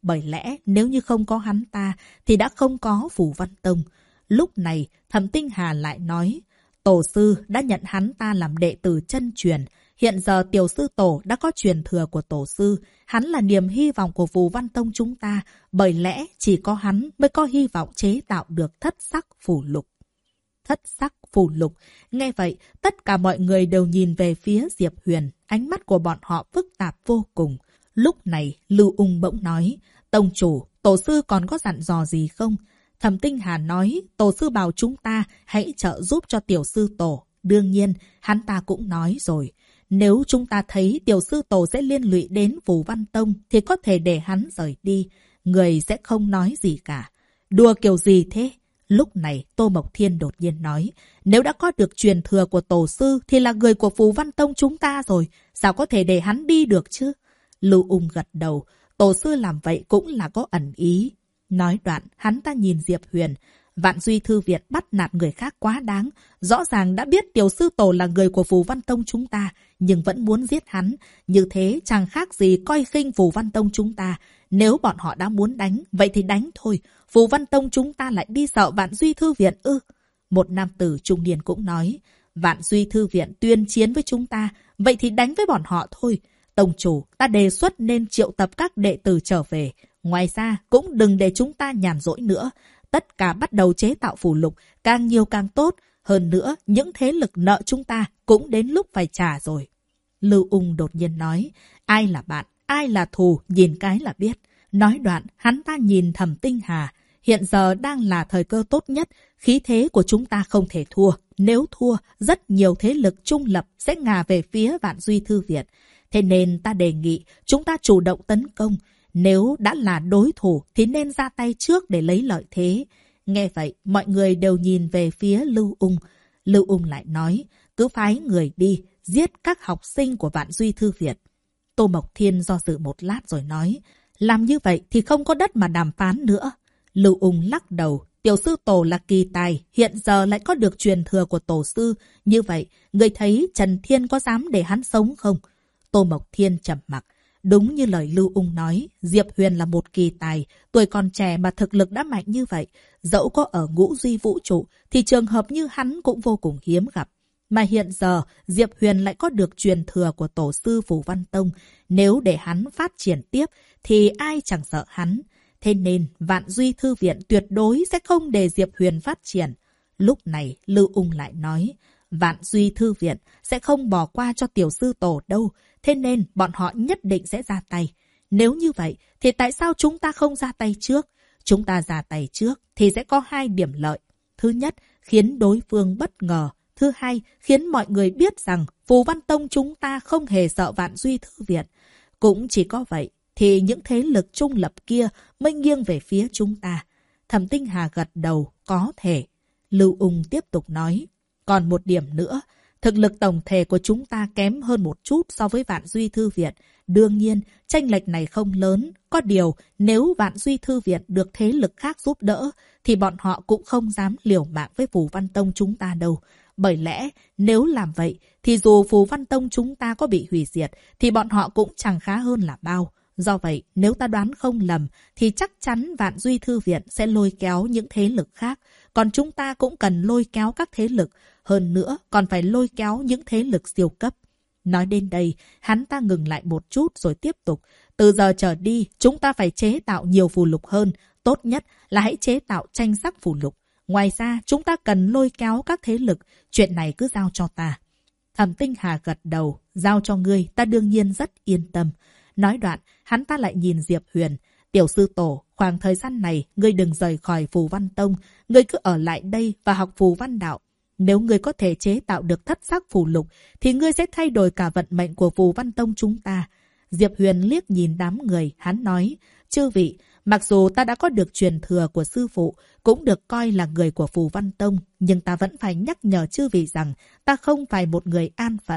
Speaker 1: Bởi lẽ nếu như không có hắn ta thì đã không có Phù Văn Tông. Lúc này Thẩm Tinh Hà lại nói, tổ sư đã nhận hắn ta làm đệ tử chân truyền. Hiện giờ tiểu sư tổ đã có truyền thừa của tổ sư. Hắn là niềm hy vọng của Phù Văn Tông chúng ta. Bởi lẽ chỉ có hắn mới có hy vọng chế tạo được thất sắc phù lục. Thất sắc phù lục. Nghe vậy, tất cả mọi người đều nhìn về phía Diệp Huyền. Ánh mắt của bọn họ phức tạp vô cùng. Lúc này, Lưu Ung bỗng nói, tông chủ, tổ sư còn có dặn dò gì không? Thẩm Tinh Hà nói, tổ sư bảo chúng ta hãy trợ giúp cho tiểu sư tổ. Đương nhiên, hắn ta cũng nói rồi. Nếu chúng ta thấy tiểu sư tổ sẽ liên lụy đến Phù Văn Tông thì có thể để hắn rời đi. Người sẽ không nói gì cả. Đùa kiểu gì thế? Lúc này Tô Mộc Thiên đột nhiên nói, nếu đã có được truyền thừa của tổ sư thì là người của Phù Văn Tông chúng ta rồi. Sao có thể để hắn đi được chứ? Lưu Ung gật đầu, tổ sư làm vậy cũng là có ẩn ý. Nói đoạn, hắn ta nhìn Diệp Huyền. Vạn Duy Thư Viện bắt nạt người khác quá đáng. Rõ ràng đã biết tiểu sư tổ là người của Phù Văn Tông chúng ta, nhưng vẫn muốn giết hắn. Như thế chẳng khác gì coi khinh Phù Văn Tông chúng ta. Nếu bọn họ đã muốn đánh, vậy thì đánh thôi. Phù Văn Tông chúng ta lại đi sợ Vạn Duy Thư Viện ư? Một nam tử trung niên cũng nói, Vạn Duy Thư Viện tuyên chiến với chúng ta, vậy thì đánh với bọn họ thôi. Tông chủ, ta đề xuất nên triệu tập các đệ tử trở về. Ngoài ra, cũng đừng để chúng ta nhàn rỗi nữa. Tất cả bắt đầu chế tạo phù lục, càng nhiều càng tốt. Hơn nữa, những thế lực nợ chúng ta cũng đến lúc phải trả rồi. Lưu Ung đột nhiên nói, ai là bạn, ai là thù, nhìn cái là biết. Nói đoạn, hắn ta nhìn Thẩm Tinh Hà. Hiện giờ đang là thời cơ tốt nhất, khí thế của chúng ta không thể thua. Nếu thua, rất nhiều thế lực trung lập sẽ ngả về phía Vạn Duy Thư Viện. Thế nên ta đề nghị chúng ta chủ động tấn công. Nếu đã là đối thủ thì nên ra tay trước để lấy lợi thế. Nghe vậy, mọi người đều nhìn về phía Lưu Ung. Lưu Ung lại nói, cứ phái người đi, giết các học sinh của Vạn Duy Thư Viện. Tô Mộc Thiên do dự một lát rồi nói, làm như vậy thì không có đất mà đàm phán nữa. Lưu Ung lắc đầu, tiểu sư tổ là kỳ tài, hiện giờ lại có được truyền thừa của tổ sư. Như vậy, người thấy Trần Thiên có dám để hắn sống không? Tô Mộc Thiên trầm mặc. Đúng như lời Lưu Ung nói, Diệp Huyền là một kỳ tài, tuổi còn trẻ mà thực lực đã mạnh như vậy. Dẫu có ở ngũ duy vũ trụ, thì trường hợp như hắn cũng vô cùng hiếm gặp. Mà hiện giờ, Diệp Huyền lại có được truyền thừa của tổ sư Phù Văn Tông. Nếu để hắn phát triển tiếp, thì ai chẳng sợ hắn. Thế nên, Vạn Duy Thư Viện tuyệt đối sẽ không để Diệp Huyền phát triển. Lúc này, Lưu Ung lại nói, Vạn Duy Thư Viện sẽ không bỏ qua cho tiểu sư tổ đâu. Thế nên, bọn họ nhất định sẽ ra tay. Nếu như vậy, thì tại sao chúng ta không ra tay trước? Chúng ta ra tay trước, thì sẽ có hai điểm lợi. Thứ nhất, khiến đối phương bất ngờ. Thứ hai, khiến mọi người biết rằng Phù Văn Tông chúng ta không hề sợ Vạn Duy Thư Viện. Cũng chỉ có vậy, thì những thế lực trung lập kia mới nghiêng về phía chúng ta. Thẩm Tinh Hà gật đầu, có thể. Lưu Ung tiếp tục nói, còn một điểm nữa, thực lực tổng thể của chúng ta kém hơn một chút so với Vạn Duy Thư Viện. Đương nhiên, chênh lệch này không lớn. Có điều, nếu Vạn Duy Thư Viện được thế lực khác giúp đỡ, thì bọn họ cũng không dám liều mạng với Phù Văn Tông chúng ta đâu. Bởi lẽ, nếu làm vậy, thì dù Phù Văn Tông chúng ta có bị hủy diệt, thì bọn họ cũng chẳng khá hơn là bao. Do vậy, nếu ta đoán không lầm, thì chắc chắn Vạn Duy Thư Viện sẽ lôi kéo những thế lực khác. Còn chúng ta cũng cần lôi kéo các thế lực. Hơn nữa, còn phải lôi kéo những thế lực siêu cấp. Nói đến đây, hắn ta ngừng lại một chút rồi tiếp tục. Từ giờ trở đi, chúng ta phải chế tạo nhiều phù lục hơn. Tốt nhất là hãy chế tạo tranh sắc phù lục. Ngoài ra, chúng ta cần lôi kéo các thế lực. Chuyện này cứ giao cho ta. Thẩm Tinh Hà gật đầu. Giao cho ngươi, ta đương nhiên rất yên tâm. Nói đoạn, hắn ta lại nhìn Diệp Huyền. Tiểu sư tổ, khoảng thời gian này, ngươi đừng rời khỏi Phù Văn Tông. Ngươi cứ ở lại đây và học Phù Văn Đạo. Nếu ngươi có thể chế tạo được thất sắc phù lục, thì ngươi sẽ thay đổi cả vận mệnh của Phù Văn Tông chúng ta. Diệp Huyền liếc nhìn đám người, hắn nói, chư vị, mặc dù ta đã có được truyền thừa của sư phụ, cũng được coi là người của Phù Văn Tông, nhưng ta vẫn phải nhắc nhở chư vị rằng ta không phải một người an phận.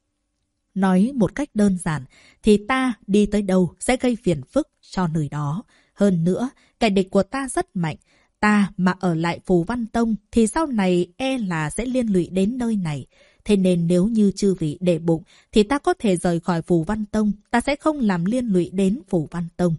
Speaker 1: Nói một cách đơn giản, thì ta đi tới đâu sẽ gây phiền phức cho nơi đó. Hơn nữa, kẻ địch của ta rất mạnh. Ta mà ở lại Phù Văn Tông thì sau này e là sẽ liên lụy đến nơi này. Thế nên nếu như chư vị để bụng thì ta có thể rời khỏi Phù Văn Tông. Ta sẽ không làm liên lụy đến Phù Văn Tông.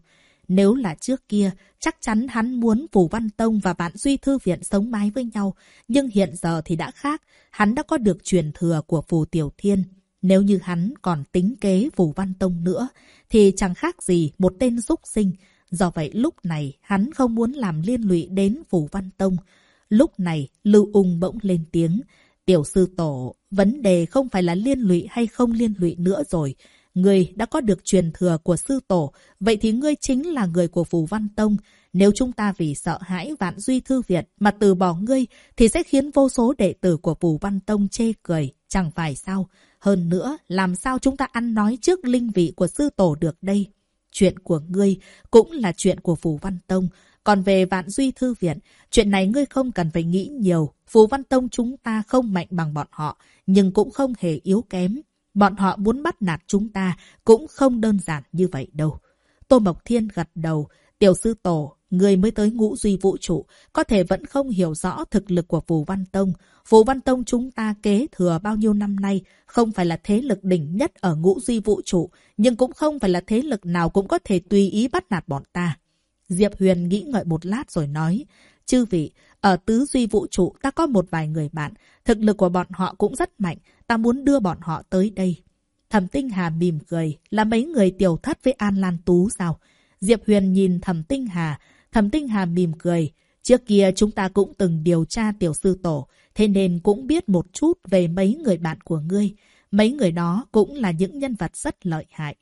Speaker 1: Nếu là trước kia, chắc chắn hắn muốn Phù Văn Tông và Vạn Duy Thư Viện sống mái với nhau. Nhưng hiện giờ thì đã khác, hắn đã có được truyền thừa của Phù Tiểu Thiên. Nếu như hắn còn tính kế Phù Văn Tông nữa, thì chẳng khác gì một tên súc sinh. Do vậy lúc này hắn không muốn làm liên lụy đến Phù Văn Tông. Lúc này Lưu Ung bỗng lên tiếng. Tiểu sư tổ, vấn đề không phải là liên lụy hay không liên lụy nữa rồi. Ngươi đã có được truyền thừa của sư tổ, vậy thì ngươi chính là người của Phù Văn Tông. Nếu chúng ta vì sợ hãi Vạn Duy Thư Viện mà từ bỏ ngươi, thì sẽ khiến vô số đệ tử của Phù Văn Tông chê cười, chẳng phải sao? Hơn nữa, làm sao chúng ta ăn nói trước linh vị của sư tổ được đây? Chuyện của ngươi cũng là chuyện của Phù Văn Tông. Còn về Vạn Duy Thư Viện, chuyện này ngươi không cần phải nghĩ nhiều. Phù Văn Tông chúng ta không mạnh bằng bọn họ, nhưng cũng không hề yếu kém. Bọn họ muốn bắt nạt chúng ta cũng không đơn giản như vậy đâu. Tô Mộc Thiên gật đầu. Tiểu sư tổ, người mới tới Ngũ Duy Vũ Trụ, có thể vẫn không hiểu rõ thực lực của Phù Văn Tông. Phù Văn Tông chúng ta kế thừa bao nhiêu năm nay, không phải là thế lực đỉnh nhất ở Ngũ Duy Vũ Trụ, nhưng cũng không phải là thế lực nào cũng có thể tùy ý bắt nạt bọn ta. Diệp Huyền nghĩ ngợi một lát rồi nói, chư vị, ở Tứ Duy Vũ Trụ ta có một vài người bạn, thực lực của bọn họ cũng rất mạnh, ta muốn đưa bọn họ tới đây. Thẩm Tinh Hà mỉm cười, là mấy người Tiểu Thất với An Lan Tú sao? Diệp Huyền nhìn Thẩm Tinh Hà mỉm cười, trước kia chúng ta cũng từng điều tra tiểu sư tổ, thế nên cũng biết một chút về mấy người bạn của ngươi. Mấy người đó cũng là những nhân vật rất lợi hại.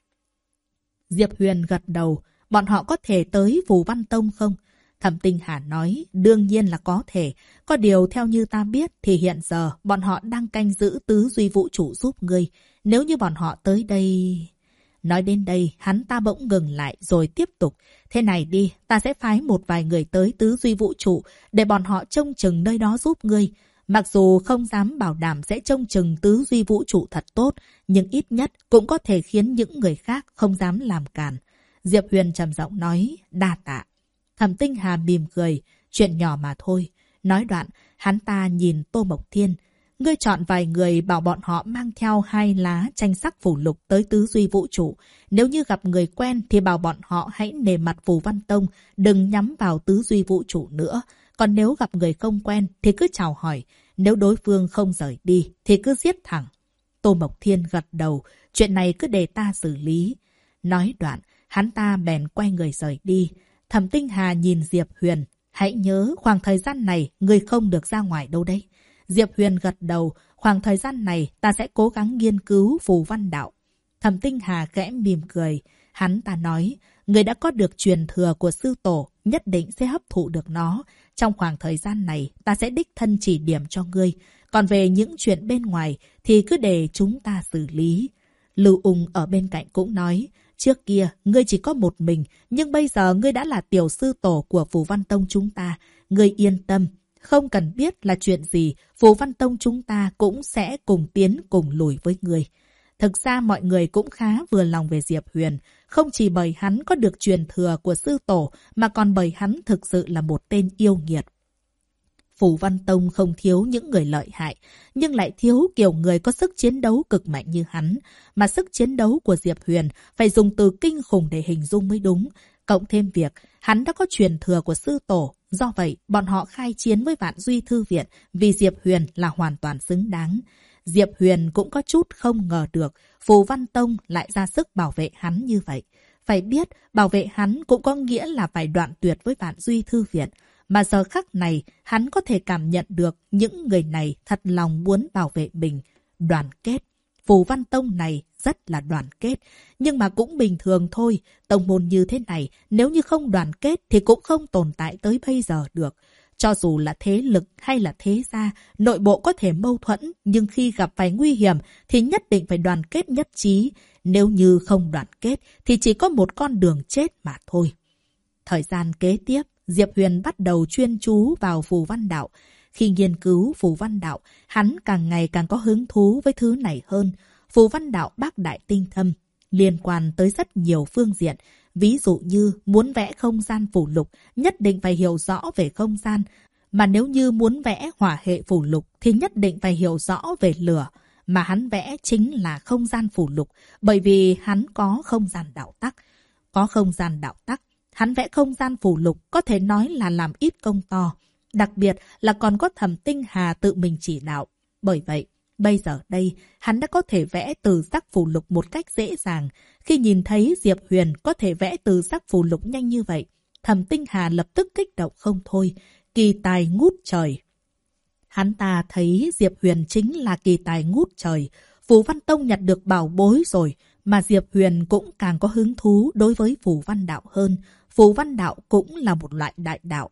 Speaker 1: Diệp Huyền gật đầu, bọn họ có thể tới Phù Văn Tông không? Thẩm Tinh Hà nói, đương nhiên là có thể. Có điều theo như ta biết thì hiện giờ bọn họ đang canh giữ Tứ Duy Vũ Trụ giúp ngươi. Nếu như bọn họ tới đây... Nói đến đây, hắn ta bỗng ngừng lại rồi tiếp tục. Thế này đi, ta sẽ phái một vài người tới Tứ Duy Vũ Trụ để bọn họ trông chừng nơi đó giúp ngươi. Mặc dù không dám bảo đảm sẽ trông chừng Tứ Duy Vũ Trụ thật tốt, nhưng ít nhất cũng có thể khiến những người khác không dám làm cản. Diệp Huyền trầm giọng nói, đa tạ. Thẩm Tinh Hà mỉm cười, chuyện nhỏ mà thôi. Nói đoạn, hắn ta nhìn Tô Mộc Thiên. Ngươi chọn vài người bảo bọn họ mang theo 2 lá tranh sắc phù lục tới Tứ Duy Vũ Trụ. Nếu như gặp người quen thì bảo bọn họ hãy nề mặt Phù Văn Tông, đừng nhắm vào Tứ Duy Vũ Trụ nữa. Còn nếu gặp người không quen thì cứ chào hỏi. Nếu đối phương không rời đi thì cứ giết thẳng. Tô Mộc Thiên gật đầu, chuyện này cứ để ta xử lý. Nói đoạn, hắn ta bèn quay người rời đi. Thẩm Tinh Hà nhìn Diệp Huyền. Hãy nhớ khoảng thời gian này người không được ra ngoài đâu đấy. Diệp Huyền gật đầu, khoảng thời gian này ta sẽ cố gắng nghiên cứu Phù Văn Đạo. Thẩm Tinh Hà khẽ mỉm cười. Hắn ta nói, người đã có được truyền thừa của sư tổ, nhất định sẽ hấp thụ được nó. Trong khoảng thời gian này, ta sẽ đích thân chỉ điểm cho ngươi. Còn về những chuyện bên ngoài thì cứ để chúng ta xử lý. Lưu Ung ở bên cạnh cũng nói, trước kia ngươi chỉ có một mình, nhưng bây giờ ngươi đã là tiểu sư tổ của Phù Văn Tông chúng ta. Ngươi yên tâm. Không cần biết là chuyện gì, Phù Văn Tông chúng ta cũng sẽ cùng tiến cùng lùi với người. Thực ra mọi người cũng khá vừa lòng về Diệp Huyền, không chỉ bởi hắn có được truyền thừa của sư tổ, mà còn bởi hắn thực sự là một tên yêu nghiệt. Phù Văn Tông không thiếu những người lợi hại, nhưng lại thiếu kiểu người có sức chiến đấu cực mạnh như hắn. Mà sức chiến đấu của Diệp Huyền phải dùng từ kinh khủng để hình dung mới đúng. Cộng thêm việc, hắn đã có truyền thừa của sư tổ. Do vậy, bọn họ khai chiến với Vạn Duy Thư Viện vì Diệp Huyền là hoàn toàn xứng đáng. Diệp Huyền cũng có chút không ngờ được Phù Văn Tông lại ra sức bảo vệ hắn như vậy. Phải biết, bảo vệ hắn cũng có nghĩa là phải đoạn tuyệt với Vạn Duy Thư Viện. Mà giờ khắc này, hắn có thể cảm nhận được những người này thật lòng muốn bảo vệ mình. Đoàn kết. Phù Văn Tông này rất là đoàn kết. Nhưng mà cũng bình thường thôi. Tông môn như thế này, nếu như không đoàn kết thì cũng không tồn tại tới bây giờ được. Cho dù là thế lực hay là thế gia, nội bộ có thể mâu thuẫn, nhưng khi gặp phải nguy hiểm thì nhất định phải đoàn kết nhất trí. Nếu như không đoàn kết thì chỉ có một con đường chết mà thôi. Thời gian kế tiếp, Diệp Huyền bắt đầu chuyên chú vào Phù Văn Đạo. Khi nghiên cứu Phù Văn Đạo, hắn càng ngày càng có hứng thú với thứ này hơn. Phù Văn Đạo bác đại tinh thâm, liên quan tới rất nhiều phương diện. Ví dụ như muốn vẽ không gian phù lục, nhất định phải hiểu rõ về không gian. Mà nếu như muốn vẽ hỏa hệ phù lục thì nhất định phải hiểu rõ về lửa. Mà hắn vẽ chính là không gian phù lục, bởi vì hắn có không gian đạo tắc. Có không gian đạo tắc, Hắn vẽ không gian phù lục có thể nói là làm ít công to. Đặc biệt là còn có Thẩm Tinh Hà tự mình chỉ đạo. Bởi vậy, bây giờ đây, hắn đã có thể vẽ từ sắc phù lục một cách dễ dàng. Khi nhìn thấy Diệp Huyền có thể vẽ từ sắc phù lục nhanh như vậy, Thẩm Tinh Hà lập tức kích động không thôi. Kỳ tài ngút trời. Hắn ta thấy Diệp Huyền chính là kỳ tài ngút trời. Phù Văn Tông nhặt được bảo bối rồi, mà Diệp Huyền cũng càng có hứng thú đối với Phù Văn Đạo hơn. Phù Văn Đạo cũng là một loại đại đạo.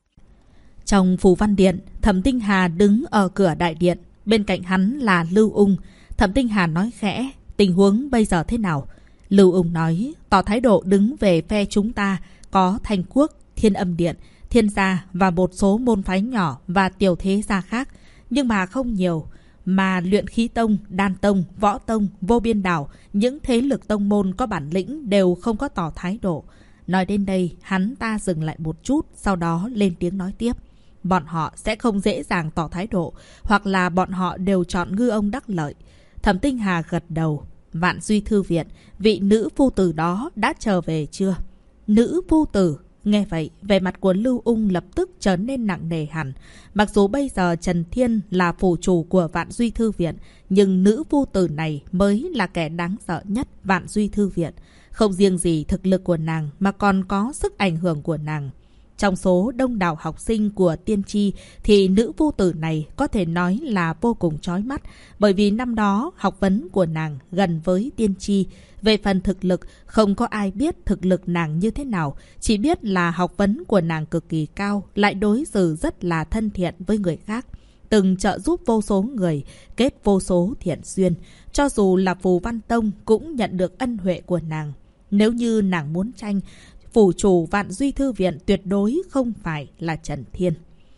Speaker 1: Trong Phù Văn Điện, Thẩm Tinh Hà đứng ở cửa đại điện. Bên cạnh hắn là Lưu Ung. Thẩm Tinh Hà nói khẽ, tình huống bây giờ thế nào? Lưu Ung nói, tỏ thái độ đứng về phe chúng ta, có Thanh Quốc, Thiên Âm Điện, Thiên Gia và một số môn phái nhỏ và tiểu thế gia khác. Nhưng mà không nhiều. Mà Luyện Khí Tông, Đan Tông, Võ Tông, Vô Biên Đảo, những thế lực tông môn có bản lĩnh đều không có tỏ thái độ. Nói đến đây, hắn ta dừng lại một chút, sau đó lên tiếng nói tiếp. Bọn họ sẽ không dễ dàng tỏ thái độ, hoặc là bọn họ đều chọn ngư ông đắc lợi. Thẩm Tinh Hà gật đầu. Vạn Duy Thư Viện, vị nữ phu tử đó đã trở về chưa? Nữ phu tử? Nghe vậy, vẻ mặt của Lưu Ung lập tức trở nên nặng nề hẳn. Mặc dù bây giờ Trần Thiên là phủ chủ của Vạn Duy Thư Viện, nhưng nữ phu tử này mới là kẻ đáng sợ nhất Vạn Duy Thư Viện. Không riêng gì thực lực của nàng mà còn có sức ảnh hưởng của nàng. Trong số đông đảo học sinh của tiên tri thì nữ phu tử này có thể nói là vô cùng chói mắt, bởi vì năm đó học vấn của nàng gần với tiên tri. Về phần thực lực, không có ai biết thực lực nàng như thế nào, chỉ biết là học vấn của nàng cực kỳ cao, lại đối xử rất là thân thiện với người khác. Từng trợ giúp vô số người, kết vô số thiện duyên, cho dù là Phù Văn Tông cũng nhận được ân huệ của nàng. Nếu như nàng muốn tranh, phủ chủ Vạn Duy Thư Viện tuyệt đối không phải là Trần Thiên.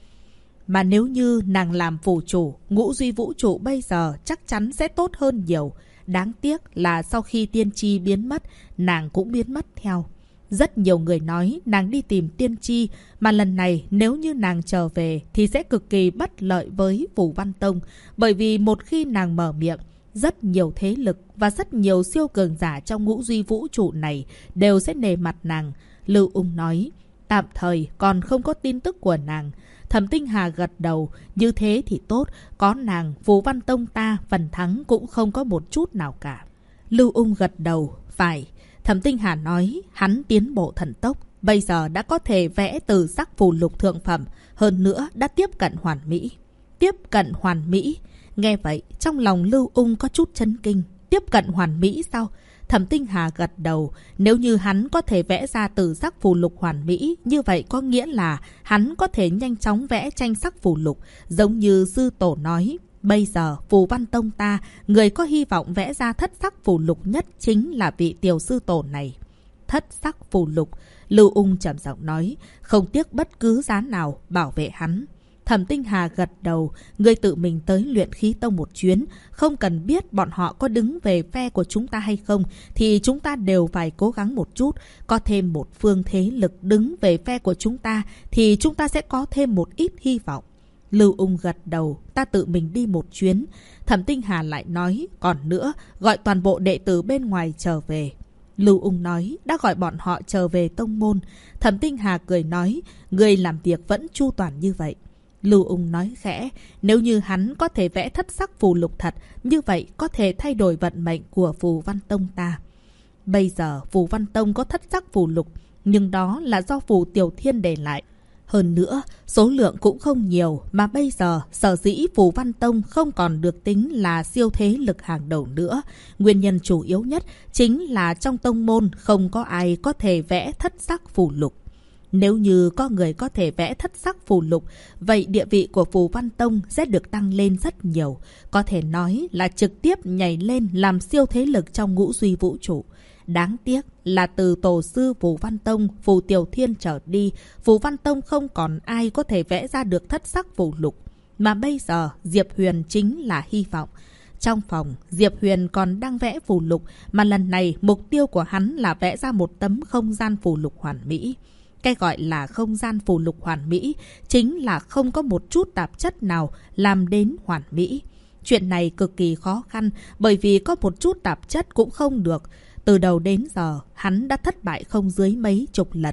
Speaker 1: Mà nếu như nàng làm phủ chủ, Ngũ Duy Vũ Trụ bây giờ chắc chắn sẽ tốt hơn nhiều. Đáng tiếc là sau khi tiên tri biến mất, nàng cũng biến mất theo. Rất nhiều người nói nàng đi tìm tiên tri, mà lần này nếu như nàng trở về thì sẽ cực kỳ bất lợi với Phù Văn Tông. Bởi vì một khi nàng mở miệng, rất nhiều thế lực và rất nhiều siêu cường giả trong Ngũ Duy Vũ Trụ này đều sẽ nề mặt nàng. Lưu Ung nói, tạm thời còn không có tin tức của nàng. Thẩm Tinh Hà gật đầu, như thế thì tốt, có nàng, Phù Văn Tông ta phần thắng cũng không có một chút nào cả. Lưu Ung gật đầu, phải. Thẩm Tinh Hà nói, hắn tiến bộ thần tốc, bây giờ đã có thể vẽ từ sắc phù lục thượng phẩm, hơn nữa đã tiếp cận hoàn mỹ. Tiếp cận hoàn mỹ? Nghe vậy, trong lòng Lưu Ung có chút chấn kinh. Tiếp cận hoàn mỹ sao? Thẩm Tinh Hà gật đầu, nếu như hắn có thể vẽ ra từ sắc phù lục hoàn mỹ, như vậy có nghĩa là hắn có thể nhanh chóng vẽ tranh sắc phù lục, giống như sư tổ nói. Bây giờ, Phù Văn Tông ta, người có hy vọng vẽ ra thất sắc phù lục nhất chính là vị tiểu sư tổ này. Thất sắc phù lục, Lưu Ung trầm giọng nói, không tiếc bất cứ giá nào bảo vệ hắn. Thẩm Tinh Hà gật đầu, ngươi tự mình tới Luyện Khí Tông một chuyến, không cần biết bọn họ có đứng về phe của chúng ta hay không, thì chúng ta đều phải cố gắng một chút. Có thêm một phương thế lực đứng về phe của chúng ta, thì chúng ta sẽ có thêm một ít hy vọng. Lưu Ung gật đầu, ta tự mình đi một chuyến. Thẩm Tinh Hà lại nói, còn nữa, gọi toàn bộ đệ tử bên ngoài trở về. Lưu Ung nói, đã gọi bọn họ trở về tông môn. Thẩm Tinh Hà cười nói, ngươi làm việc vẫn chu toàn như vậy. Lưu Ung nói khẽ, nếu như hắn có thể vẽ thất sắc phù lục thật, như vậy có thể thay đổi vận mệnh của Phù Văn Tông ta. Bây giờ Phù Văn Tông có thất sắc phù lục, nhưng đó là do Phù Tiểu Thiên để lại. Hơn nữa, số lượng cũng không nhiều, mà bây giờ sở dĩ Phù Văn Tông không còn được tính là siêu thế lực hàng đầu nữa. Nguyên nhân chủ yếu nhất chính là trong tông môn không có ai có thể vẽ thất sắc phù lục. Nếu như có người có thể vẽ thất sắc phù lục, vậy địa vị của Phù Văn Tông sẽ được tăng lên rất nhiều. Có thể nói là trực tiếp nhảy lên làm siêu thế lực trong Ngũ Duy Vũ Trụ. Đáng tiếc là từ tổ sư Phù Văn Tông, Phù Tiểu Thiên trở đi, Phù Văn Tông không còn ai có thể vẽ ra được thất sắc phù lục. Mà bây giờ Diệp Huyền chính là hy vọng. Trong phòng, Diệp Huyền còn đang vẽ phù lục, mà lần này mục tiêu của hắn là vẽ ra một tấm không gian phù lục hoàn mỹ. Cái gọi là không gian phù lục hoàn mỹ chính là không có một chút tạp chất nào làm đến hoàn mỹ. Chuyện này cực kỳ khó khăn, bởi vì có một chút tạp chất cũng không được. Từ đầu đến giờ, hắn đã thất bại không dưới mấy chục lần.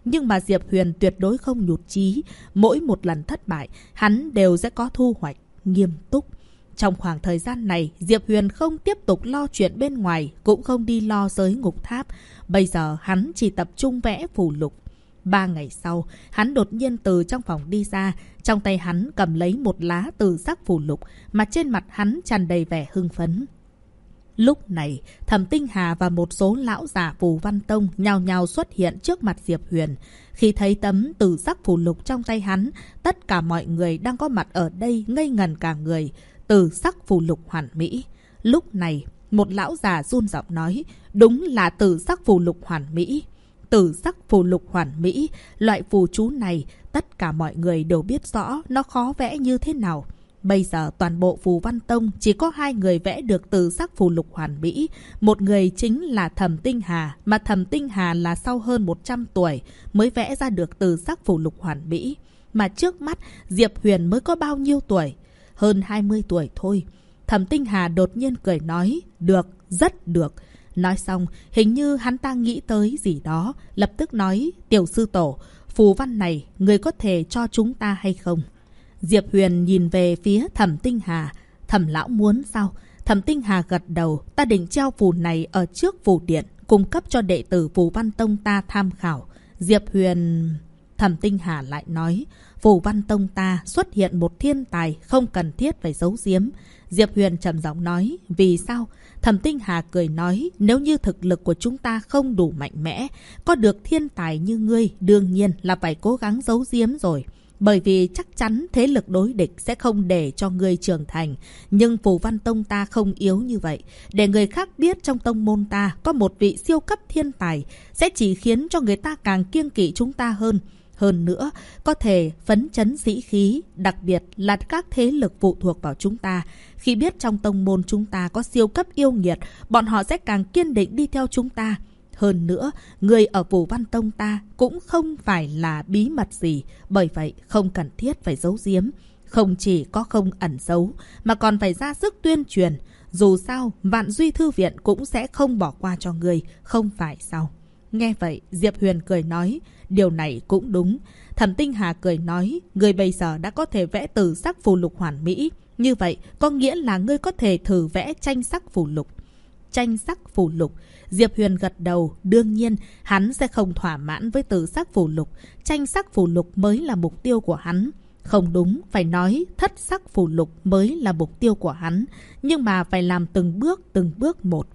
Speaker 1: Nhưng mà Diệp Huyền tuyệt đối không nhụt chí. Mỗi một lần thất bại, hắn đều sẽ có thu hoạch nghiêm túc. Trong khoảng thời gian này, Diệp Huyền không tiếp tục lo chuyện bên ngoài, cũng không đi lo giới ngục tháp. Bây giờ hắn chỉ tập trung vẽ phù lục. 3 ngày sau, hắn đột nhiên từ trong phòng đi ra. Trong tay hắn cầm lấy một lá từ sắc phù lục, mà trên mặt hắn tràn đầy vẻ hưng phấn. Lúc này, Thẩm Tinh Hà và một số lão giả Phù Văn Tông nhào nhào xuất hiện trước mặt Diệp Huyền. Khi thấy tấm từ sắc phù lục trong tay hắn, tất cả mọi người đang có mặt ở đây ngây ngẩn cả người. Từ sắc phù lục hoàn mỹ. Lúc này, một lão già run giọng nói, đúng là từ sắc phù lục hoàn mỹ. Từ sắc phù lục hoàn mỹ, loại phù chú này, tất cả mọi người đều biết rõ nó khó vẽ như thế nào. Bây giờ toàn bộ Phù Văn Tông chỉ có 2 người vẽ được từ sắc phù lục hoàn mỹ. Một người chính là Thẩm Tinh Hà, mà Thẩm Tinh Hà là sau hơn 100 tuổi mới vẽ ra được từ sắc phù lục hoàn mỹ. Mà trước mắt, Diệp Huyền mới có bao nhiêu tuổi? Hơn 20 tuổi thôi. Thẩm Tinh Hà đột nhiên cười nói, được, rất được. Nói xong, hình như hắn ta nghĩ tới gì đó, lập tức nói, tiểu sư tổ, phù văn này, người có thể cho chúng ta hay không? Diệp Huyền nhìn về phía Thẩm Tinh Hà. Thẩm lão muốn sao? Thẩm Tinh Hà gật đầu, ta định treo phù này ở trước phù điện, cung cấp cho đệ tử Phù Văn Tông ta tham khảo. Diệp Huyền... Thẩm Tinh Hà lại nói, Phù Văn Tông ta xuất hiện một thiên tài, không cần thiết phải giấu giếm. Diệp Huyền trầm giọng nói, vì sao? Thẩm Tinh Hà cười nói, nếu như thực lực của chúng ta không đủ mạnh mẽ, có được thiên tài như ngươi, đương nhiên là phải cố gắng giấu giếm rồi. Bởi vì chắc chắn thế lực đối địch sẽ không để cho ngươi trưởng thành. Nhưng Phù Văn Tông ta không yếu như vậy. Để người khác biết trong tông môn ta có một vị siêu cấp thiên tài, sẽ chỉ khiến cho người ta càng kiêng kỵ chúng ta hơn. Hơn nữa, có thể phấn chấn sĩ khí, đặc biệt là các thế lực phụ thuộc vào chúng ta. Khi biết trong tông môn chúng ta có siêu cấp yêu nghiệt, bọn họ sẽ càng kiên định đi theo chúng ta. Hơn nữa, người ở Phù Văn Tông ta cũng không phải là bí mật gì, bởi vậy không cần thiết phải giấu giếm. Không chỉ có không ẩn giấu, mà còn phải ra sức tuyên truyền. Dù sao, Vạn Duy Thư Viện cũng sẽ không bỏ qua cho người, không phải sao? Nghe vậy, Diệp Huyền cười nói, điều này cũng đúng. Thẩm Tinh Hà cười nói, người bây giờ đã có thể vẽ từ sắc phù lục hoàn mỹ. Như vậy, có nghĩa là ngươi có thể thử vẽ tranh sắc phù lục. Tranh sắc phù lục. Diệp Huyền gật đầu, đương nhiên hắn sẽ không thỏa mãn với từ sắc phù lục. Tranh sắc phù lục mới là mục tiêu của hắn. Không đúng, phải nói thất sắc phù lục mới là mục tiêu của hắn. Nhưng mà phải làm từng bước một.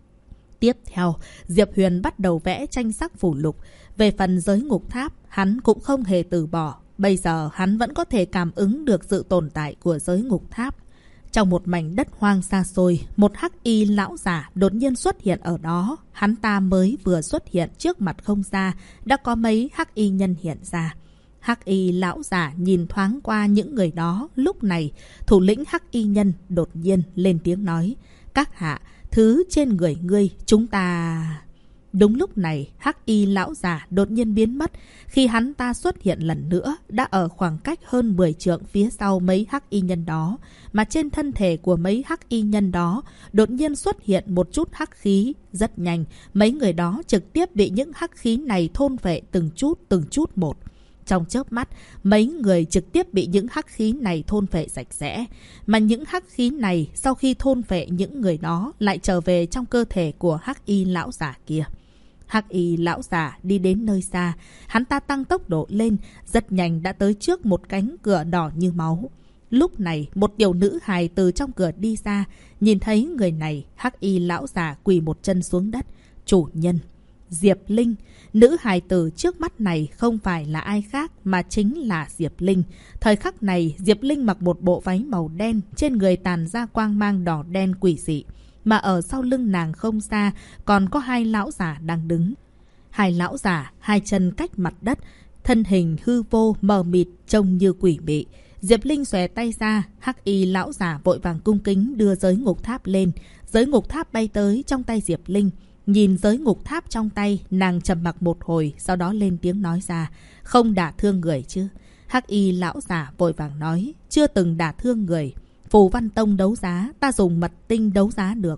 Speaker 1: Tiếp theo, Diệp Huyền bắt đầu vẽ tranh sắc phù lục. Về phần giới ngục tháp, hắn cũng không hề từ bỏ. Bây giờ hắn vẫn có thể cảm ứng được sự tồn tại của giới ngục tháp. Trong một mảnh đất hoang xa xôi, một hắc y lão giả đột nhiên xuất hiện ở đó. Hắn ta mới vừa xuất hiện trước mặt không xa, đã có mấy hắc y nhân hiện ra. Hắc y lão giả nhìn thoáng qua những người đó. Lúc này, thủ lĩnh hắc y nhân đột nhiên lên tiếng nói, các hạ, thứ trên người ngươi, chúng ta... Đúng lúc này, hắc y lão giả đột nhiên biến mất. Khi hắn ta xuất hiện lần nữa, đã ở khoảng cách hơn 10 trượng phía sau mấy hắc y nhân đó. Mà trên thân thể của mấy hắc y nhân đó, đột nhiên xuất hiện một chút hắc khí. Rất nhanh, mấy người đó trực tiếp bị những hắc khí này thôn phệ từng chút một. Trong chớp mắt, mấy người trực tiếp bị những hắc khí này thôn phệ sạch sẽ. Mà những hắc khí này, sau khi thôn phệ những người đó, lại trở về trong cơ thể của hắc y lão giả kia. Hắc y lão giả đi đến nơi xa, hắn ta tăng tốc độ lên, rất nhanh đã tới trước một cánh cửa đỏ như máu. Lúc này, một tiểu nữ hài từ trong cửa đi ra, nhìn thấy người này, hắc y lão giả quỳ một chân xuống đất. Chủ nhân, Diệp Linh. Nữ hài tử trước mắt này không phải là ai khác mà chính là Diệp Linh. Thời khắc này, Diệp Linh mặc một bộ váy màu đen, trên người tàn ra quang mang đỏ đen quỷ dị. Mà ở sau lưng nàng không xa, còn có 2 lão giả đang đứng. 2 lão giả, 2 chân cách mặt đất, thân hình hư vô, mờ mịt, trông như quỷ mị. Diệp Linh xòe tay ra, hắc y lão giả vội vàng cung kính đưa giới ngục tháp lên. Giới ngục tháp bay tới trong tay Diệp Linh. Nhìn giới ngục tháp trong tay, nàng trầm mặc một hồi, sau đó lên tiếng nói ra, không đả thương người chứ? Hắc y lão giả vội vàng nói, chưa từng đả thương người. Phù Văn Tông đấu giá, ta dùng mật tinh đấu giá được.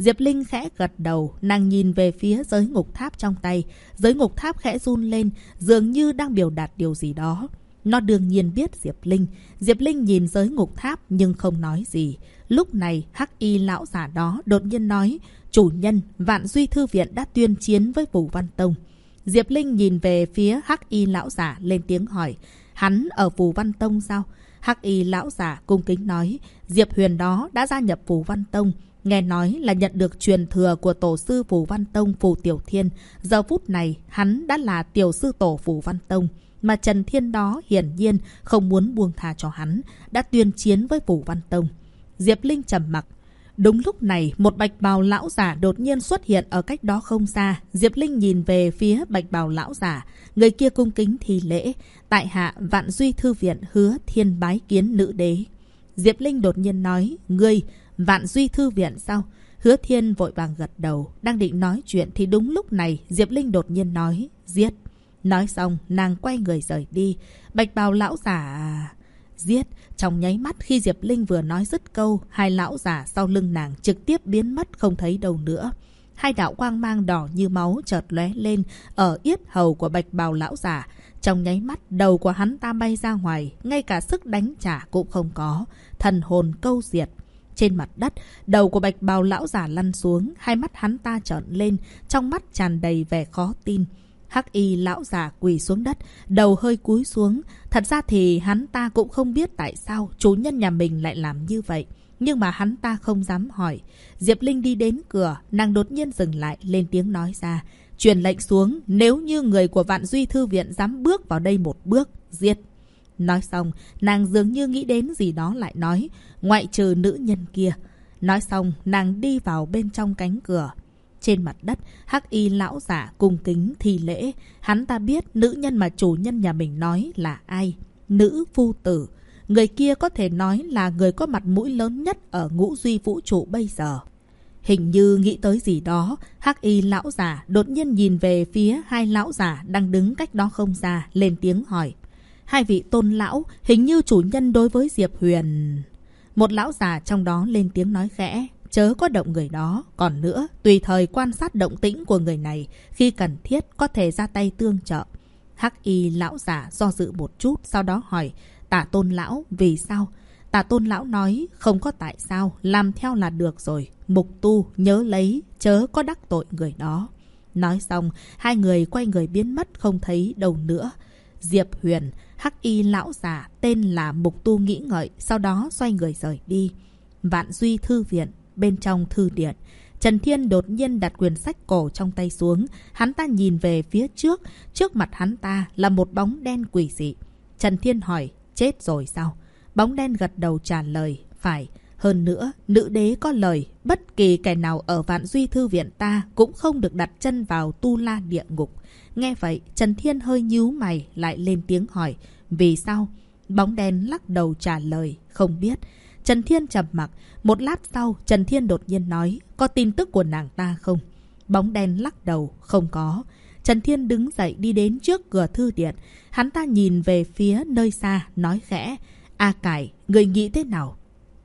Speaker 1: Diệp Linh khẽ gật đầu, nàng nhìn về phía giới ngục tháp trong tay. Giới ngục tháp khẽ run lên, dường như đang biểu đạt điều gì đó. Nó đương nhiên biết Diệp Linh. Diệp Linh nhìn giới ngục tháp nhưng không nói gì. Lúc này, hắc y lão giả đó đột nhiên nói, chủ nhân, Vạn Duy Thư Viện đã tuyên chiến với Phù Văn Tông. Diệp Linh nhìn về phía hắc y lão giả lên tiếng hỏi, hắn ở Phù Văn Tông sao? Hắc y lão giả cung kính nói, Diệp Huyền đó đã gia nhập Phù Văn Tông. Nghe nói là nhận được truyền thừa của tổ sư Phù Văn Tông Phù Tiểu Thiên. Giờ phút này, hắn đã là tiểu sư tổ Phù Văn Tông. Mà Trần Thiên đó hiển nhiên không muốn buông tha cho hắn, đã tuyên chiến với Phù Văn Tông. Diệp Linh trầm mặc. Đúng lúc này, một bạch bào lão giả đột nhiên xuất hiện ở cách đó không xa. Diệp Linh nhìn về phía bạch bào lão giả. Người kia cung kính thi lễ. Tại hạ Vạn Duy Thư Viện Hứa Thiên bái kiến nữ đế. Diệp Linh đột nhiên nói, ngươi, Vạn Duy Thư Viện sao? Hứa Thiên vội vàng gật đầu. Đang định nói chuyện thì đúng lúc này, Diệp Linh đột nhiên nói, giết. Nói xong, nàng quay người rời đi. Bạch bào lão giả... Giết. Trong nháy mắt khi Diệp Linh vừa nói dứt câu, hai lão giả sau lưng nàng trực tiếp biến mất không thấy đâu nữa. Hai đạo quang mang đỏ như máu chợt lóe lên ở yết hầu của bạch bào lão giả. Trong nháy mắt, đầu của hắn ta bay ra ngoài, ngay cả sức đánh trả cũng không có. Thần hồn câu diệt. Trên mặt đất, đầu của bạch bào lão giả lăn xuống, hai mắt hắn ta trợn lên, trong mắt tràn đầy vẻ khó tin. Hắc y lão giả quỳ xuống đất, đầu hơi cúi xuống. Thật ra thì hắn ta cũng không biết tại sao chủ nhân nhà mình lại làm như vậy. Nhưng mà hắn ta không dám hỏi. Diệp Linh đi đến cửa, nàng đột nhiên dừng lại, lên tiếng nói ra. Truyền lệnh xuống, nếu như người của Vạn Duy Thư Viện dám bước vào đây một bước, giết. Nói xong, nàng dường như nghĩ đến gì đó lại nói, ngoại trừ nữ nhân kia. Nói xong, nàng đi vào bên trong cánh cửa. Trên mặt đất, hắc y lão giả cung kính thi lễ. Hắn ta biết nữ nhân mà chủ nhân nhà mình nói là ai. Nữ phu tử. Người kia có thể nói là người có mặt mũi lớn nhất ở ngũ duy vũ trụ bây giờ. Hình như nghĩ tới gì đó, hắc y lão giả đột nhiên nhìn về phía hai lão giả đang đứng cách đó không xa, lên tiếng hỏi. Hai vị tôn lão, hình như chủ nhân đối với Diệp Huyền... Một lão già trong đó lên tiếng nói khẽ. Chớ có động người đó. Còn nữa, tùy thời quan sát động tĩnh của người này. Khi cần thiết có thể ra tay tương trợ. Hắc y lão giả do dự một chút, sau đó hỏi, Tả Tôn lão, vì sao? Tả Tôn lão nói, không có tại sao, làm theo là được rồi. Mục tu, nhớ lấy, chớ có đắc tội người đó. Nói xong, hai người quay người biến mất không thấy đâu nữa. Diệp Huyền, hắc y lão giả tên là Mục Tu nghĩ ngợi, sau đó xoay người rời đi. Vạn Duy Thư Viện, bên trong thư điện, Trần Thiên đột nhiên đặt quyển sách cổ trong tay xuống. Hắn ta nhìn về phía trước, trước mặt hắn ta là một bóng đen quỷ dị. Trần Thiên hỏi, chết rồi sao? Bóng đen gật đầu trả lời, phải. Hơn nữa, nữ đế có lời, bất kỳ kẻ nào ở Vạn Duy Thư Viện ta cũng không được đặt chân vào Tu La địa ngục. Nghe vậy, Trần Thiên hơi nhíu mày, lại lên tiếng hỏi, vì sao? Bóng đen lắc đầu trả lời, không biết. Trần Thiên trầm mặc, một lát sau, Trần Thiên đột nhiên nói, có tin tức của nàng ta không? Bóng đen lắc đầu, không có. Trần Thiên đứng dậy đi đến trước cửa thư điện. Hắn ta nhìn về phía nơi xa, nói khẽ, A Cải, người nghĩ thế nào?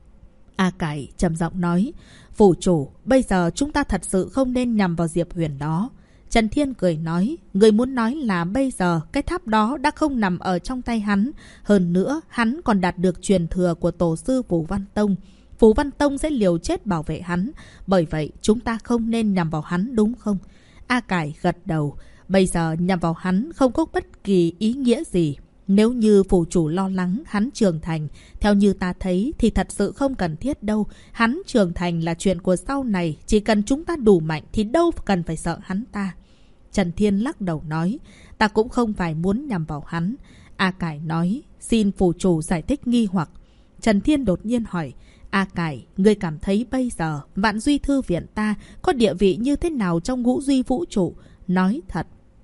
Speaker 1: A Cải trầm giọng nói, phủ chủ, bây giờ chúng ta thật sự không nên nhằm vào Diệp Huyền đó. Trần Thiên cười nói, người muốn nói là bây giờ cái tháp đó đã không nằm ở trong tay hắn. Hơn nữa, hắn còn đạt được truyền thừa của tổ sư Phù Văn Tông. Phù Văn Tông sẽ liều chết bảo vệ hắn. Bởi vậy, chúng ta không nên nhằm vào hắn đúng không? A Cải gật đầu, bây giờ nhằm vào hắn không có bất kỳ ý nghĩa gì. Nếu như phủ chủ lo lắng hắn trưởng thành, theo như ta thấy thì thật sự không cần thiết đâu. Hắn trưởng thành là chuyện của sau này, chỉ cần chúng ta đủ mạnh thì đâu cần phải sợ hắn ta. Trần Thiên lắc đầu nói, ta cũng không phải muốn nhằm vào hắn. A Cải nói, xin phủ chủ giải thích nghi hoặc. Trần Thiên đột nhiên hỏi, A Cải, ngươi cảm thấy bây giờ Vạn Duy Thư Viện ta có địa vị như thế nào trong ngũ duy vũ trụ? Nói thật.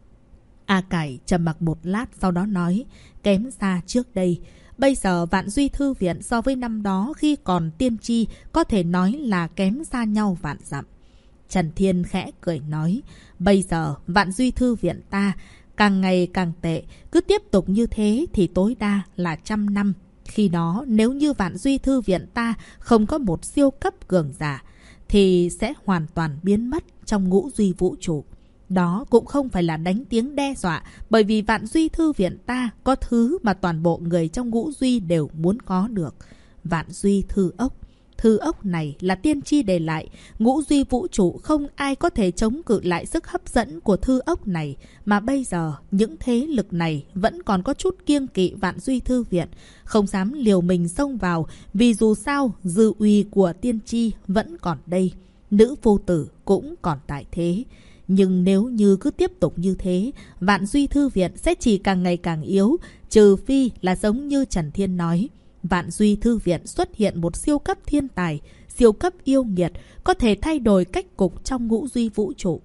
Speaker 1: A Cải trầm mặc một lát, sau đó nói, kém xa trước đây. Bây giờ Vạn Duy Thư Viện so với năm đó khi còn tiên tri có thể nói là kém xa nhau vạn dặm. Trần Thiên khẽ cười nói, bây giờ Vạn Duy Thư Viện ta càng ngày càng tệ, cứ tiếp tục như thế thì tối đa là 100 năm. Khi đó nếu như Vạn Duy Thư Viện ta không có một siêu cấp cường giả thì sẽ hoàn toàn biến mất trong ngũ duy vũ trụ. Đó cũng không phải là đánh tiếng đe dọa, bởi vì Vạn Duy Thư Viện ta có thứ mà toàn bộ người trong ngũ duy đều muốn có được. Vạn Duy Thư Ốc. Thư ốc này là tiên tri để lại, ngũ duy vũ trụ không ai có thể chống cự lại sức hấp dẫn của thư ốc này, mà bây giờ những thế lực này vẫn còn có chút kiêng kỵ Vạn Duy Thư Viện, không dám liều mình xông vào, vì dù sao dư uy của tiên tri vẫn còn đây, nữ phu tử cũng còn tại thế. Nhưng nếu như cứ tiếp tục như thế, Vạn Duy Thư Viện sẽ chỉ càng ngày càng yếu, trừ phi là giống như Trần Thiên nói. Vạn Duy Thư Viện xuất hiện một siêu cấp thiên tài, siêu cấp yêu nghiệt, có thể thay đổi cách cục trong ngũ duy vũ trụ.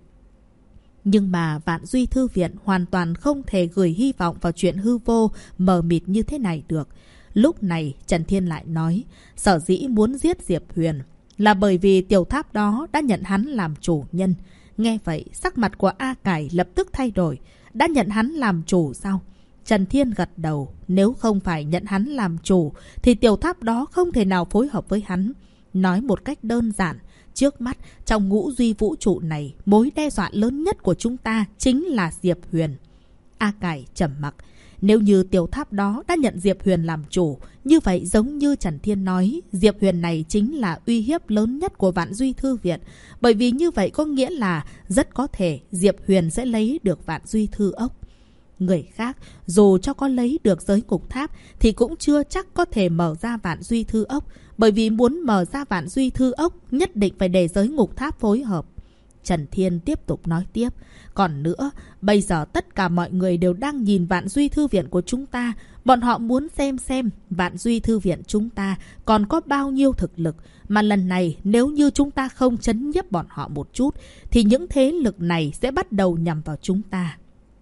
Speaker 1: Nhưng mà Vạn Duy Thư Viện hoàn toàn không thể gửi hy vọng vào chuyện hư vô, mờ mịt như thế này được. Lúc này Trần Thiên lại nói, sở dĩ muốn giết Diệp Huyền là bởi vì tiểu tháp đó đã nhận hắn làm chủ nhân. Nghe vậy, sắc mặt của A Cải lập tức thay đổi. Đã nhận hắn làm chủ sao? Trần Thiên gật đầu, nếu không phải nhận hắn làm chủ, thì tiểu tháp đó không thể nào phối hợp với hắn. Nói một cách đơn giản, trước mắt, trong ngũ duy vũ trụ này, mối đe dọa lớn nhất của chúng ta chính là Diệp Huyền. A Cải trầm mặc. Nếu như tiểu tháp đó đã nhận Diệp Huyền làm chủ, như vậy giống như Trần Thiên nói, Diệp Huyền này chính là uy hiếp lớn nhất của Vạn Duy Thư Viện. Bởi vì như vậy có nghĩa là rất có thể Diệp Huyền sẽ lấy được Vạn Duy Thư Ốc. Người khác, dù cho có lấy được giới ngục tháp, thì cũng chưa chắc có thể mở ra Vạn Duy Thư Ốc. Bởi vì muốn mở ra Vạn Duy Thư Ốc, nhất định phải để giới ngục tháp phối hợp. Trần Thiên tiếp tục nói tiếp. Còn nữa, bây giờ tất cả mọi người đều đang nhìn Vạn Duy Thư Viện của chúng ta. Bọn họ muốn xem Vạn Duy Thư Viện chúng ta còn có bao nhiêu thực lực. Mà lần này nếu như chúng ta không trấn nhiếp bọn họ một chút, thì những thế lực này sẽ bắt đầu nhằm vào chúng ta.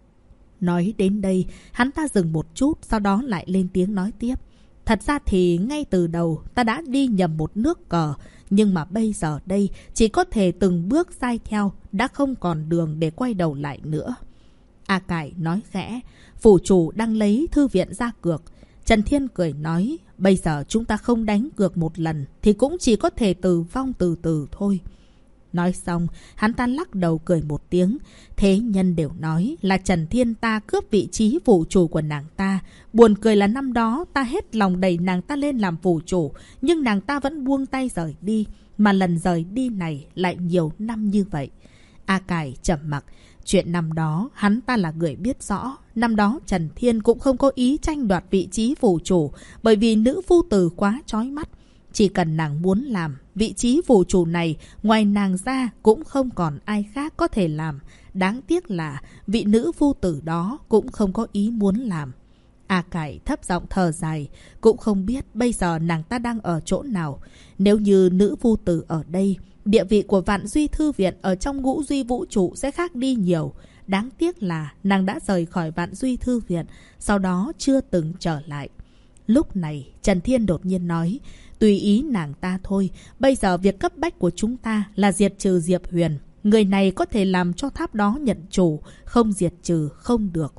Speaker 1: Nói đến đây, hắn ta dừng một chút, sau đó lại lên tiếng nói tiếp. Thật ra thì ngay từ đầu ta đã đi nhầm một nước cờ, nhưng mà bây giờ đây chỉ có thể từng bước sai theo, đã không còn đường để quay đầu lại nữa. A Cải nói khẽ, phủ chủ đang lấy thư viện ra cược. Trần Thiên cười nói, bây giờ chúng ta không đánh cược một lần thì cũng chỉ có thể tử vong từ từ thôi. Nói xong, hắn ta lắc đầu cười một tiếng. Thế nhân đều nói là Trần Thiên ta cướp vị trí phủ chủ của nàng ta. Buồn cười là năm đó ta hết lòng đẩy nàng ta lên làm phủ chủ, nhưng nàng ta vẫn buông tay rời đi. Mà lần rời đi này lại nhiều năm như vậy. A Cải trầm mặc. Chuyện năm đó, hắn ta là người biết rõ. Năm đó Trần Thiên cũng không có ý tranh đoạt vị trí phủ chủ, bởi vì nữ phu tử quá chói mắt. Chỉ cần nàng muốn làm, vị trí phủ chủ này, ngoài nàng ra cũng không còn ai khác có thể làm. Đáng tiếc là vị nữ phu tử đó cũng không có ý muốn làm. A Cải thấp giọng thở dài, cũng không biết bây giờ nàng ta đang ở chỗ nào. Nếu như nữ phu tử ở đây, địa vị của Vạn Duy Thư Viện ở trong ngũ duy vũ trụ sẽ khác đi nhiều. Đáng tiếc là nàng đã rời khỏi Vạn Duy Thư Viện, sau đó chưa từng trở lại. Lúc này, Trần Thiên đột nhiên nói, tùy ý nàng ta thôi, bây giờ việc cấp bách của chúng ta là diệt trừ Diệp Huyền. Người này có thể làm cho tháp đó nhận chủ, không diệt trừ không được.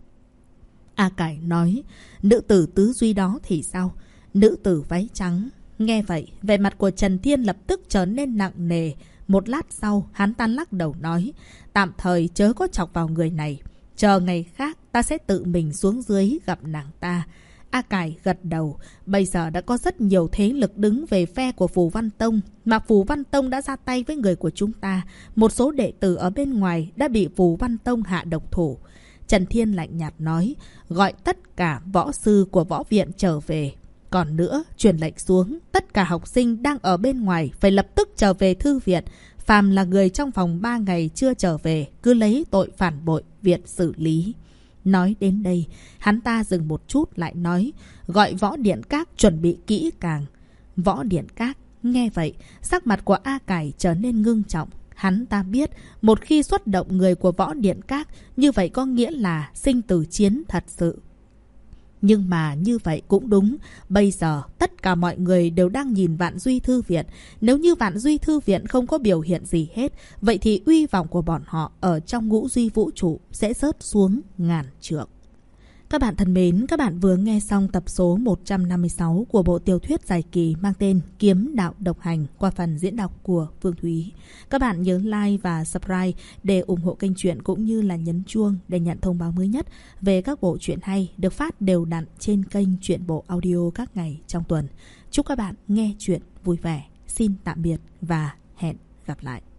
Speaker 1: A Cải nói, nữ tử tứ duy đó thì sao? Nữ tử váy trắng. Nghe vậy, vẻ mặt của Trần Thiên lập tức trở nên nặng nề. Một lát sau, hắn ta lắc đầu nói, tạm thời chớ có chọc vào người này. Chờ ngày khác, ta sẽ tự mình xuống dưới gặp nàng ta. A Cải gật đầu, bây giờ đã có rất nhiều thế lực đứng về phe của Phù Văn Tông, mà Phù Văn Tông đã ra tay với người của chúng ta. Một số đệ tử ở bên ngoài đã bị Phù Văn Tông hạ độc thủ. Trần Thiên lạnh nhạt nói, gọi tất cả võ sư của võ viện trở về. Còn nữa, truyền lệnh xuống, tất cả học sinh đang ở bên ngoài phải lập tức trở về thư viện. Phàm là người trong vòng 3 ngày chưa trở về, cứ lấy tội phản bội viện xử lý. Nói đến đây, hắn ta dừng một chút lại nói, gọi Võ Điện Các chuẩn bị kỹ càng. Võ Điện Các, nghe vậy, sắc mặt của A Cải trở nên ngưng trọng. Hắn ta biết, một khi xuất động người của Võ Điện Các, như vậy có nghĩa là sinh tử chiến thật sự. Nhưng mà như vậy cũng đúng, bây giờ tất cả mọi người đều đang nhìn Vạn Duy Thư Viện. Nếu như Vạn Duy Thư Viện không có biểu hiện gì hết, vậy thì uy vọng của bọn họ ở trong ngũ duy vũ trụ sẽ rớt xuống ngàn trượng. Các bạn thân mến, các bạn vừa nghe xong tập số 156 của bộ tiểu thuyết dài kỳ mang tên Kiếm Đạo Độc Hành qua phần diễn đọc của Phương Thúy. Các bạn nhớ like và subscribe để ủng hộ kênh truyện cũng như là nhấn chuông để nhận thông báo mới nhất về các bộ truyện hay được phát đều đặn trên kênh Truyện Bộ Audio các ngày trong tuần. Chúc các bạn nghe truyện vui vẻ. Xin tạm biệt và hẹn gặp lại.